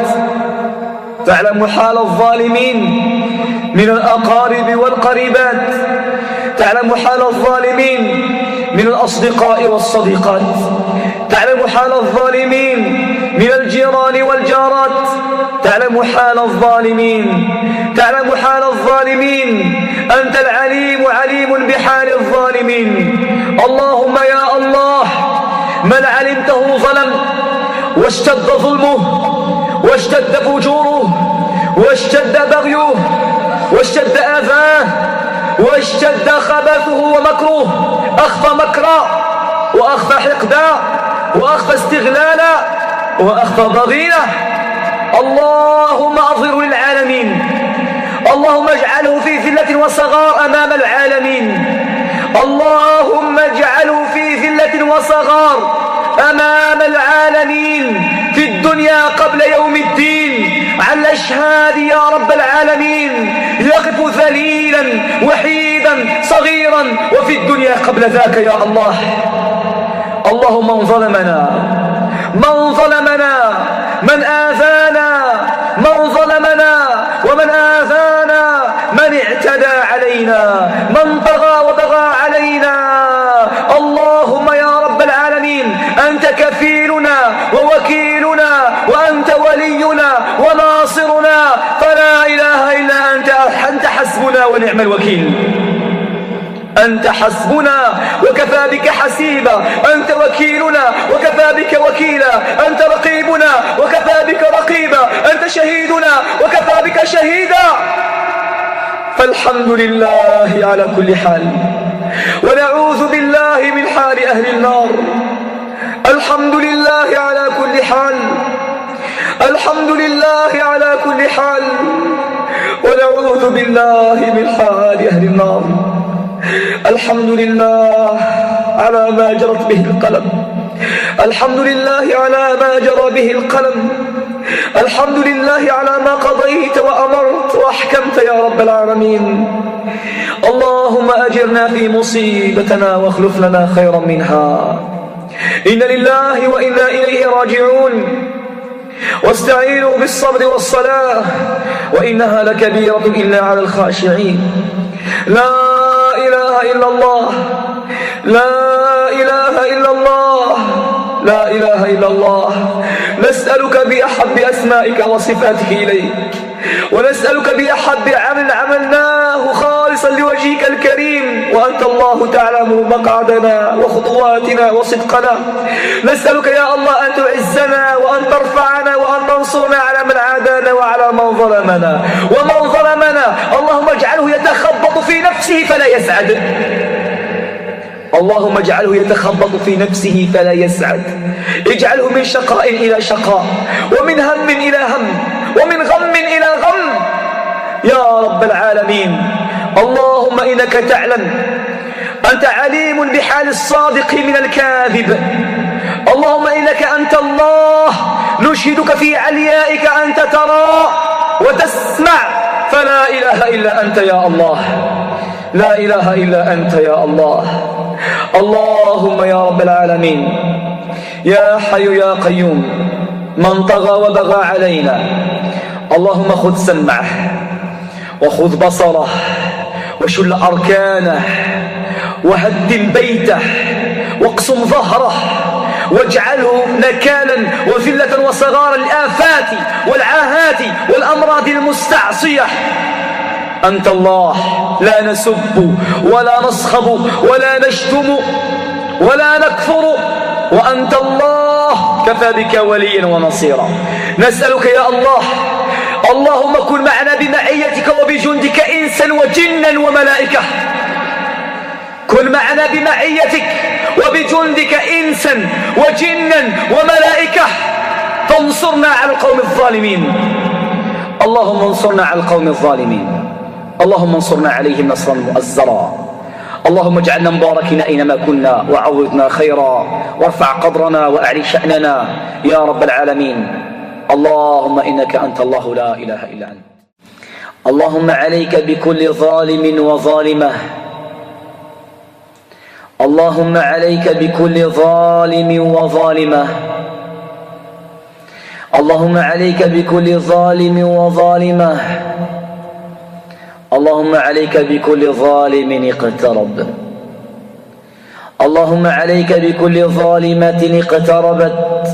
تعلم حال الظالمين من الأقارب والقريبات، تعلم حال الظالمين من الأصدقاء والصديقات، تعلم حال الظالمين من الجيران والجارات، تعلم حال الظالمين، تعلم حال الظالمين. أنت العليم عليم بحال الظالمين. اللهم يا الله، من علمته ظلم واشتد ظلمه واشتد فجوره واشتد بغيه واشتد آذاه واشتد خبثه ومكره، أخفى مكرا وأخفى حقدا وأخفى استغلالا وأخفى ضغينة، اللهم أظهره للعالمين، اللهم اجعله في ذلة وصغار أمام العالمين، اللهم اجعله في ذلة وصغار أمام العالمين في الدنيا قبل يوم الدين على الأشهاد يا رب العالمين، يقف ذليلا وحيدا صغيرا وفي الدنيا قبل ذاك يا الله. اللهم من ظلمنا من آذانا، من ظلمنا ومن آذانا، من اعتدى علينا، من طغى وبغى علينا، اللهم يا رب العالمين أنت كفيلنا ووكيلنا وأنت ولينا وناصرنا، فلا إله إلا أنت حسبنا ونعم الوكيل. أنت حسبنا وكفى بك حسيبا، أنت وكيلنا وكفى بك وكيلا، أنت رقيبنا وكفى بك رقيبا، أنت شهيدنا وكفى بك شهيدا. فالحمد لله على كل حال، ونعوذ بالله من حال أهل النار. الحمد لله على كل حال، الحمد لله على كل حال، ونعوذ بالله من حال أهل النار. الحمد لله على ما جرت به القلم، الحمد لله على ما جرى به القلم، الحمد لله على ما قضيت وأمرت وأحكمت يا رب العالمين. اللهم أجرنا في مصيبتنا واخلف لنا خيرا منها. إنا لله وإنا إليه راجعون. واستعينوا بالصبر والصلاة وإنها لكبيرة إلا على الخاشعين. لا إله إلا الله، لا إله إلا الله، لا إله إلا الله. نسألك بأحب أسمائك وصفاتك إليك، ونسألك بأحب عمل عملناه خالصا لوجهك الكريم، وأنت الله تعلم مقعدنا وخطواتنا وصدقنا. نسألك يا الله أن تعزنا وأن ترفعنا وأن تنصرنا على من عادانا وعلى من ظلمنا، ومن ظلمنا اللهم اجعله يتخبط في نفسه فلا يسعد، اللهم اجعله يتخبط في نفسه فلا يسعد. اجعله من شقاء إلى شقاء، ومن هم إلى هم، ومن غم إلى غم يا رب العالمين. اللهم إنك تعلم، أنت عليم بحال الصادق من الكاذب. اللهم إنك أنت الله، نشهدك في عليائك أنت ترى وتسمع، فلا إله إلا أنت يا الله، لا إله إلا أنت يا الله. اللهم يا رب العالمين، يا حي يا قيوم، من طغى وبغى علينا اللهم خذ سمعه وخذ بصره وشل أركانه وهدم بيته واقسم ظهره واجعله نكالا وذلة وصغارا للآفات والعاهات والأمراض المستعصية. أنت الله، لا نسب ولا نصخب ولا نشتم ولا نكفر، وأنت الله كفى بك وليا ونصيرا. نسألك يا الله، اللهم كن معنا بمعيتك وبجندك إنسا وجنا وملائكة، كن معنا بمعيتك وبجندك إنسا وجنا وملائكة، فانصرنا على القوم الظالمين. اللهم انصرنا على القوم الظالمين، اللهم انصرنا عليهم نصرا مؤزرا. اللهم اجعلنا مباركين أينما كنا، وعوضنا خيرا، وارفع قدرنا وأعلي شأننا يا رب العالمين. اللهم إنك أنت الله، لا إله إلا أنت. اللهم عليك بكل ظالم وظالمة، اللهم عليك بكل ظالم وظالمة، اللهم عليك بكل ظالم وظالمة، اللهم عليك بكل ظالم اقترب، اللهم عليك بكل ظالمة اقتربت،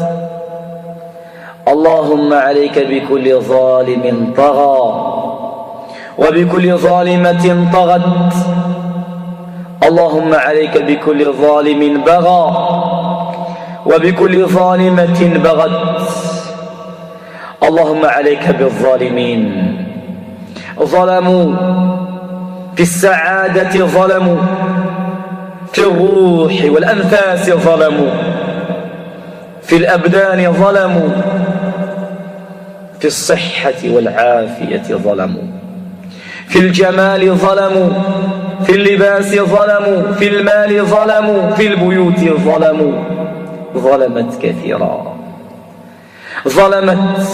اللهم عليك بكل ظالم طغى وبكل ظالمة طغت، اللهم عليك بكل ظالم بغى وبكل ظالمة بغت، اللهم عليك بالظالمين. ظلموا في السعادة، ظلموا في الروح والأنفاس، ظلموا في الأبدان، ظلموا في الصحة والعافية، ظلموا في الجمال، ظلموا في اللباس، ظلموا في المال، ظلموا في البيوت، ظلموا. ظلمت كثيرا، ظلمت،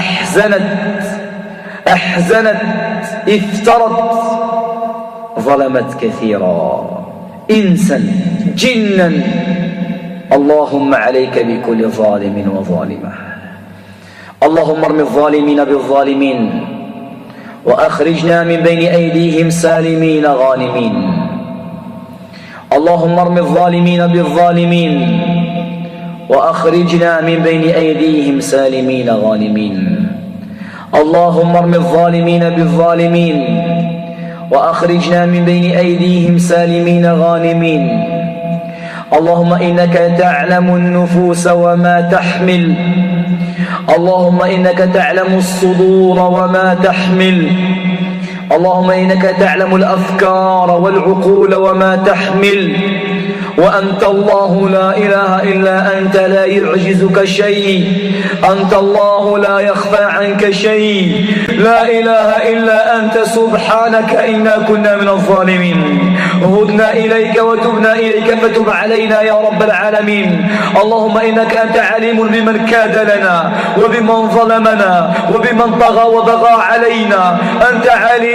أحزنت، افترت، ظلمت كثيرا، إنسا جنا. اللهم عليك بكل ظالم وظالمة. اللهم ارم الظالمين بالظالمين، وأخرجنا من بين أيديهم سالمين غانمين. اللهم ارم الظالمين بالظالمين، وأخرجنا من بين أيديهم سالمين غانمين. اللهم ارم الظالمين بالظالمين، وأخرجنا من بين أيديهم سالمين غانمين. اللهم إنك تعلم النفوس وما تحمل، اللهم إنك تعلم الصدور وما تحمل، اللهم إنك تعلم الأفكار والعقول وما تحمل، وأنت الله لا إله إلا أنت لا يعجزك شيء، أنت الله لا يخفى عنك شيء، لا إله إلا أنت سبحانك إنا كنا من الظالمين. هدنا إليك وتبنا إليك فتب علينا يا رب العالمين. اللهم إنك أنت عليم بمن كاد لنا وبمن ظلمنا وبمن طغى وبغى علينا، أنت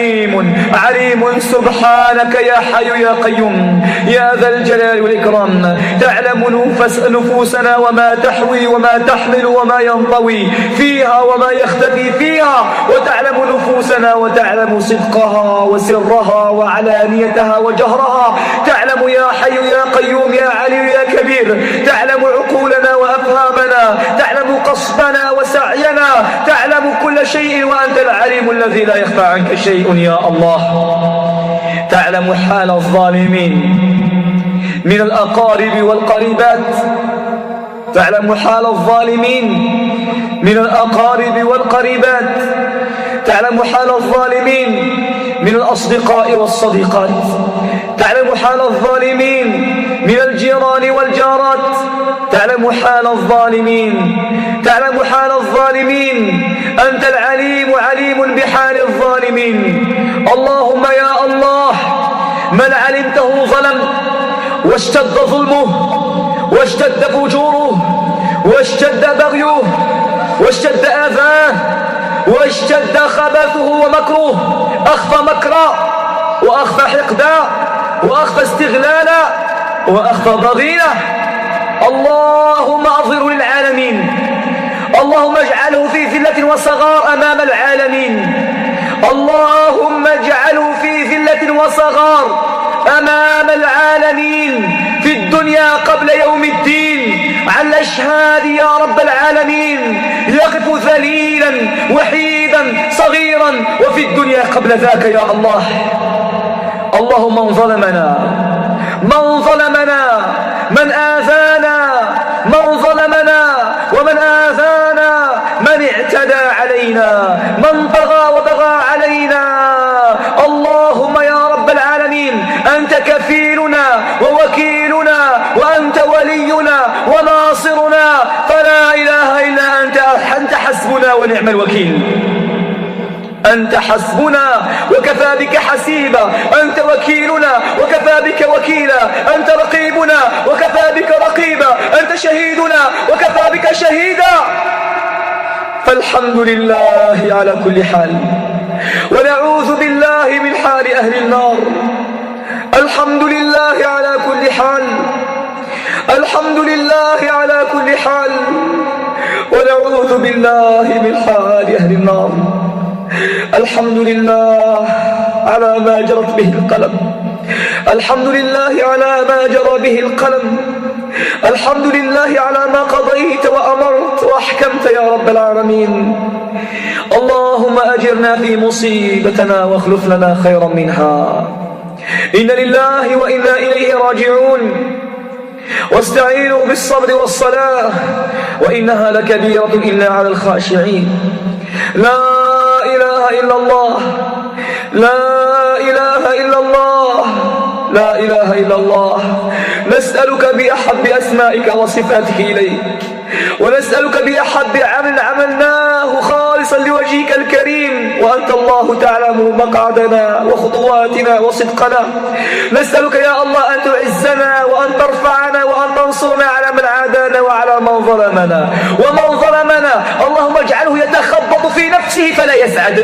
عليم سبحانك يا حي يا قيوم يا ذا الجلال والإكرام. تعلم نفوسنا وما تحوي وما تحمل وما ينطوي فيها وما يختفي فيها، وتعلم نفوسنا وتعلم صدقها وسرها وعلانيتها وجهرها. تعلم يا حي يا قيوم يا علي يا كبير، تعلم عقولنا وأفهامنا، تعلم قصدنا وسعينا، تعلم كل شيء وأنت العليم الذي لا يخفى عنك شيء يا الله. تعلم حال الظالمين من الأقارب والقريبات، تعلم حال الظالمين من الأقارب والقريبات، تعلم حال الظالمين من الأصدقاء والصديقات، تعلم حال الظالمين من الجيران والجارات، تعلم حال الظالمين، تعلم حال الظالمين. أنت العليم عليم بحال الظالمين. اللهم يا الله، من علمته ظلم واشتد ظلمه واشتد فجوره واشتد بغيه واشتد آذاه واشتد خبثه ومكروه، أخفى مكرا وأخفى حقدا وأخفى استغلالا وأخفى ضغينة، اللهم أظهر للعالمين، اللهم اجعله في ذلة وصغار أمام العالمين، اللهم اجعله في ذلة وصغار أمام العالمين في الدنيا قبل يوم الدين على الأشهاد يا رب العالمين، يقف ذليلا وحيدا صغيرا وفي الدنيا قبل ذاك يا الله. اللهم من ظلمنا من آذانا، من ظلمنا ومن آذانا، من اعتدى علينا، من طغى وبغى علينا، اللهم يا رب العالمين أنت كفيلنا ووكيلنا وأنت ولينا وناصرنا، فلا إله إلا أنت حسبنا ونعم الوكيل. أنت حسبنا وكفى بك حسيبا، أنت وكيلنا وكفى بك وكيلا، أنت رقيبنا وكفى بك رقيبا، أنت شهيدنا وكفى بك شهيدا. فالحمد لله على كل حال، ونعوذ بالله من حال أهل النار. الحمد لله على كل حال، الحمد لله على كل حال، ونعوذ بالله من حال أهل النار. الحمد لله على ما جرت به القلم، الحمد لله على ما جرى به القلم، الحمد لله على ما قضيت وأمرت وأحكمت يا رب العالمين. اللهم أجرنا في مصيبتنا واخلف لنا خيرا منها. إن لله وإنا إليه راجعون. واستعينوا بالصبر والصلاة وإنها لكبيرة إلا على الخاشعين. لا إله إلا الله، لا إله إلا الله، لا إله إلا الله. نسألك بأحب أسمائك وصفاتك إليك، ونسألك بأحب عمل عملناه خالصا لوجهك الكريم، وأنت الله تعلم مقعدنا وخطواتنا وصدقنا. نسألك يا الله أن تعزنا وأن ترفعنا وأن تنصرنا على من عادانا وعلى من ظلمنا، ومن ظلمنا اللهم اجعله يتخبط في نفسه فلا يسعد،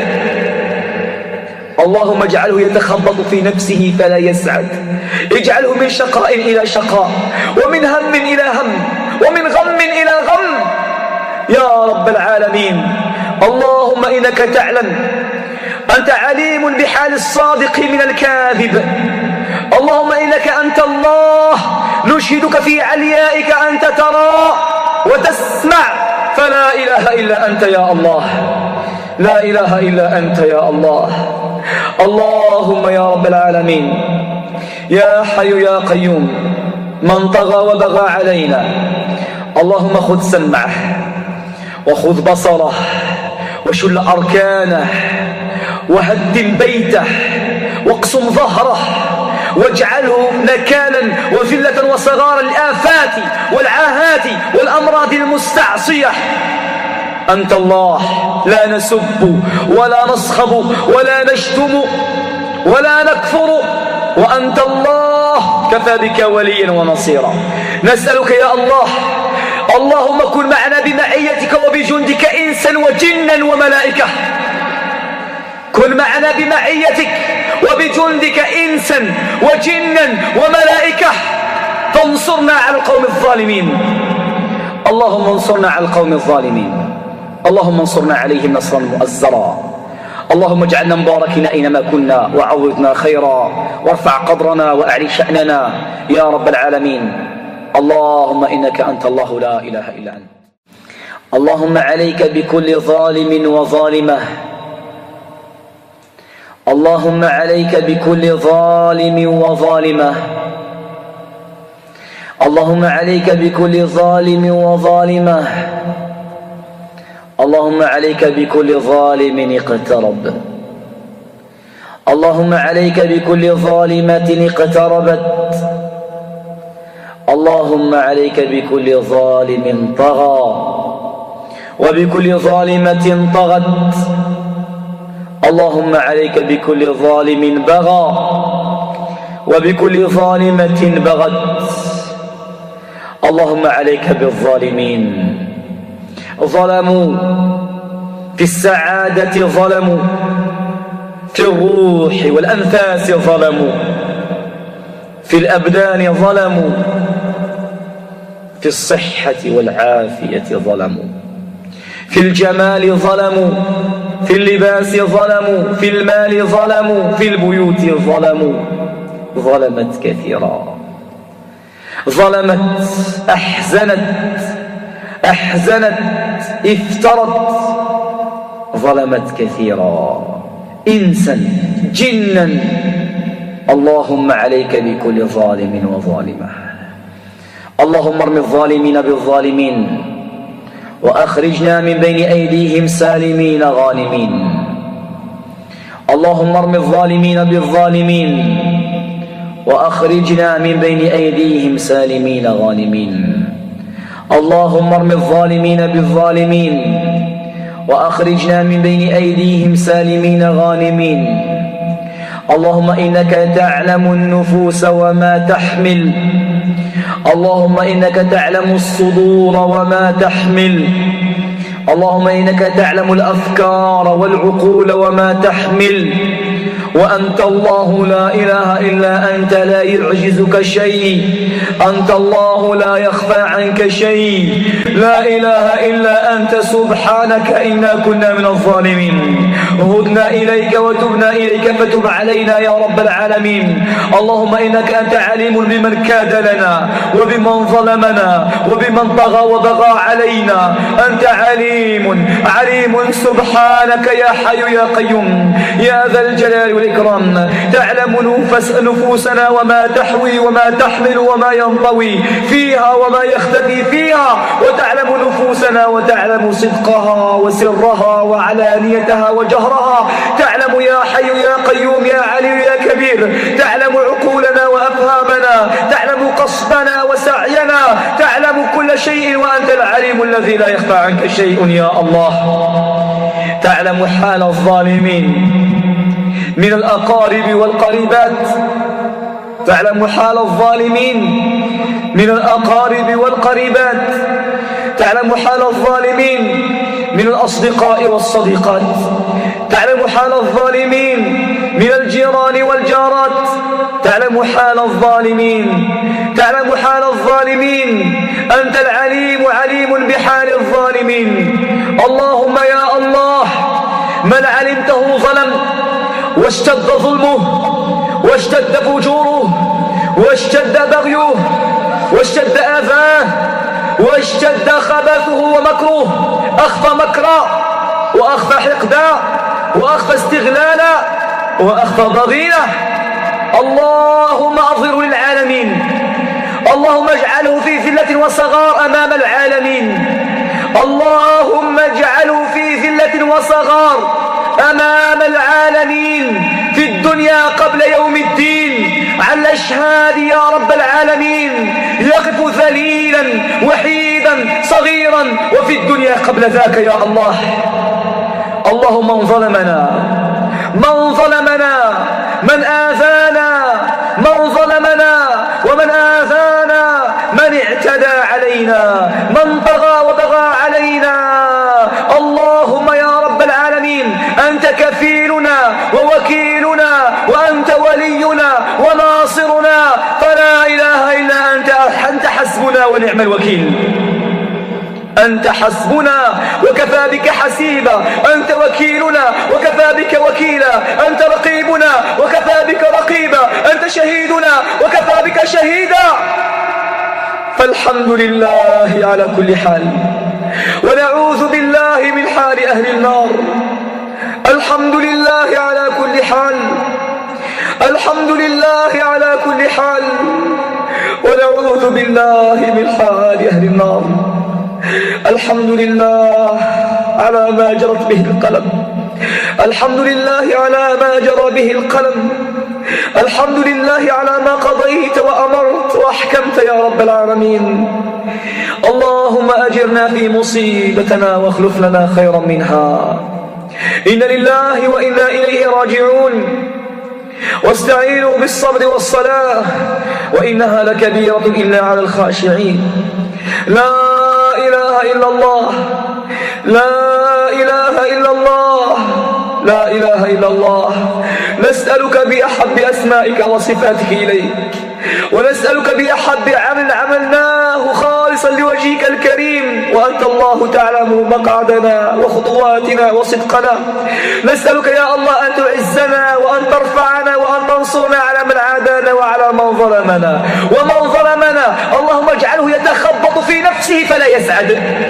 اللهم اجعله يتخبط في نفسه فلا يسعد، اجعله من شقاء إلى شقاء، ومن هم إلى هم، ومن غم إلى غم يا رب العالمين. اللهم إنك تعلم، أنت عليم بحال الصادق من الكاذب. اللهم إنك أنت الله، نشهدك في عليائك أنت ترى وتسمع، فلا إله إلا أنت يا الله، لا إله إلا أنت يا الله. اللهم يا رب العالمين، يا حي يا قيوم، من طغى وبغى علينا اللهم خذ سمعه وخذ بصره وشل أركانه وهدم بيته واقسم ظهره واجعله نكالا وذلة وصغارا صغار الآفات والعاهات والأمراض المستعصية. أنت الله، لا نسب ولا نصخب ولا نشتم ولا نكفر، وأنت الله كفى بك وليا ونصيرا. نسألك يا الله، اللهم كن معنا بمعيتك وبجندك إنسا وجنا وملائكة. كن معنا بمعيتك وبجندك إنسا وجنا وملائكة، فانصرنا على القوم الظالمين. اللهم انصرنا على القوم الظالمين، اللهم انصرنا عليهم نصرا مؤزرا. اللهم اجعلنا مباركين أينما كنا، وعوضنا خيرا، وارفع قدرنا وأعلي شأننا يا رب العالمين. اللهم إنك أنت الله لا إله إلا أنت. اللهم عليك بكل ظالم وظالمة، اللهم عليك بكل ظالم وظالمة، اللهم عليك بكل ظالم وظالمة، اللهم عليك بكل ظالم اقترب، اللهم عليك بكل ظالمة اقتربت، اللهم عليك بكل ظالم طغى وبكل ظالمة طغت، اللهم عليك بكل ظالم بغى وبكل ظالمة بغت، اللهم عليك بالظالمين. ظلموا في السعادة، ظلموا في الروح والأنفاس، ظلموا في الأبدان، ظلموا في الصحة والعافية، ظلموا في الجمال، ظلموا في اللباس، ظلموا في المال، ظلموا في البيوت، ظلموا. ظلمت كثيرا، ظلمت، أحزنت، افترت، ظلمت كثيرا، إنسا جنا. اللهم عليك بكل ظالم وظالمة. اللهم ارم الظالمين بالظالمين، وأخرجنا من بين أيديهم سالمين غانمين. اللهم ارم الظالمين بالظالمين، وأخرجنا من بين أيديهم سالمين غانمين. اللهم ارم الظالمين بالظالمين، وأخرجنا من بين أيديهم سالمين غانمين. اللهم إنك تعلم النفوس وما تحمل، اللهم إنك تعلم الصدور وما تحمل، اللهم إنك تعلم الأفكار والعقول وما تحمل. وأنت الله لا إله إلا أنت، لا يعجزك شيء، أنت الله لا يخفى عنك شيء، لا إله إلا أنت، سبحانك إنا كنا من الظالمين. هدنا إليك وتبنا إليك، فتب علينا يا رب العالمين. اللهم إنك أنت عليم بمن كاد لنا وبمن ظلمنا وبمن طغى وبغى علينا، أنت عليم سبحانك يا حي يا قيوم يا ذا الجلال والإكرام. تعلم نفوسنا وما تحوي وما تحمل وما ينطوي فيها وما يختفي فيها، وتعلم نفوسنا وتعلم صدقها وسرها وعلانيتها وجهرها. تعلم يا حي يا قيوم يا علي يا كبير، تعلم عقولنا وأفهامنا، تعلم قصدنا وسعينا، تعلم كل شيء، وأنت العليم الذي لا يخفى عنك شيء يا الله. تعلم حال الظالمين من الأقارب والقريبات، تعلم حال الظالمين من الأقارب والقريبات، تعلم حال الظالمين من الأصدقاء والصديقات، تعلم حال الظالمين من الجيران والجارات، تعلم حال الظالمين، تعلم حال الظالمين. أنت العليم، عليم بحال الظالمين. اللهم يا الله، من علمته ظلم واشتد ظلمه واشتد فجوره واشتد بغيه واشتد آذاه واشتد خبثه ومكره، أخفى مكرا وأخفى حقدا وأخفى استغلالا وأخفى ضغينة، اللهم أظهره للعالمين. اللهم اجعله في ذلة وصغار أمام العالمين. اللهم اجعله في ذلة وصغار أمام العالمين في الدنيا قبل يوم الدين على الأشهاد يا رب العالمين. ذليلا وحيدا صغيرا وفي الدنيا قبل ذاك يا الله. اللهم من ظلمنا من آذانا من ظلمنا ومن آذانا من اعتدى علينا من طغى وبغى علينا. اللهم يا رب العالمين أنت كفيلنا ووكيلنا وأنت ولينا وناصرنا فلا إله إلا أنت حسبنا ونعم الوكيل. أنت حسبنا وكفى بك حسيبا، أنت وكيلنا وكفى بك وكيلا، أنت رقيبنا وكفى بك رقيبا، أنت شهيدنا وكفى بك شهيدا. فالحمد لله على كل حال ونعوذ بالله من حال أهل النار. الحمد لله على كل حال، الحمد لله على كل حال ونعوذ بالله من حال أهل النار. الحمد لله على ما جرت به القلم، الحمد لله على ما جرى به القلم، الحمد لله على ما قضيت وأمرت وأحكمت يا رب العالمين. اللهم أجرنا في مصيبتنا واخلف لنا خيرا منها. إنا لله وإنا إليه راجعون. واستعينوا بالصبر والصلاة وإنها لكبيرة إلا على الخاشعين. لا إله إلا الله، لا إله إلا الله، لا إله إلا الله. نسألك بأحب أسمائك وصفاتك إليك، ونسألك بأحب عمل عملناه خالصا لوجهك الكريم وأنت الله تعلم مقعدنا وخطواتنا وصدقنا. نسألك يا الله أن تعزنا وأن ترفعنا وأن تنصرنا على من عادانا وعلى من ظلمنا. ومن ظلمنا اللهم اجعله يتخبط في نفسه فلا يسعد،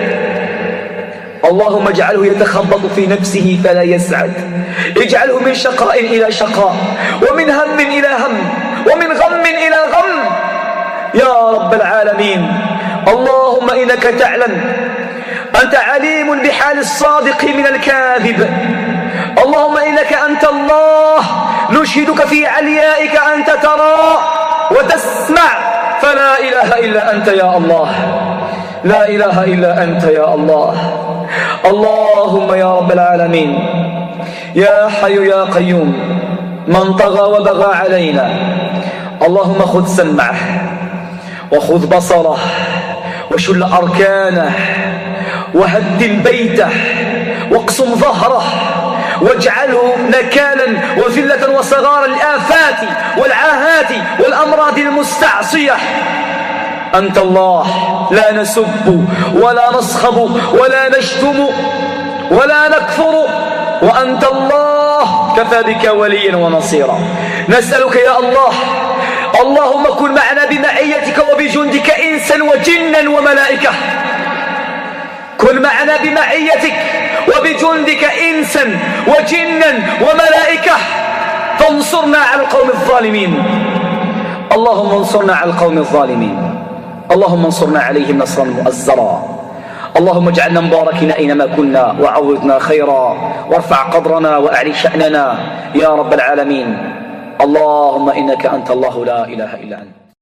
اللهم اجعله يتخبط في نفسه فلا يسعد. اجعله من شقاء إلى شقاء ومن هم إلى هم ومن غم إلى غم يا رب العالمين. اللهم إنك تعلم، أنت عليم بحال الصادق من الكاذب. اللهم إنك أنت الله، نشهدك في عليائك أنت ترى وتسمع، فلا إله إلا أنت يا الله، لا إله إلا أنت يا الله. اللهم يا رب العالمين يا حي يا قيوم، من طغى وبغى علينا اللهم خذ سمعه وخذ بصره وشل أركانه وهدم بيته واقسم ظهره واجعله نكالا وذلة وصغارا للآفات والعاهات والأمراض المستعصية. أنت الله، لا نسب ولا نصخب ولا نشتم ولا نكفر، وأنت الله كفى بك وليا ونصيرا. نسألك يا الله اللهم كن معنا بمعيتك وبجندك إنسا وجنا وملائكة، كن معنا بمعيتك وبجندك إنسا وجنا وملائكة، فانصرنا على القوم الظالمين. اللهم انصرنا على القوم الظالمين، اللهم انصرنا عليهم نصرا مؤزرا. اللهم اجعلنا مباركين أينما كنا وعوضنا خيرا وارفع قدرنا وأعلي شأننا يا رب العالمين. اللهم إنك أنت الله لا إله إلا أنت.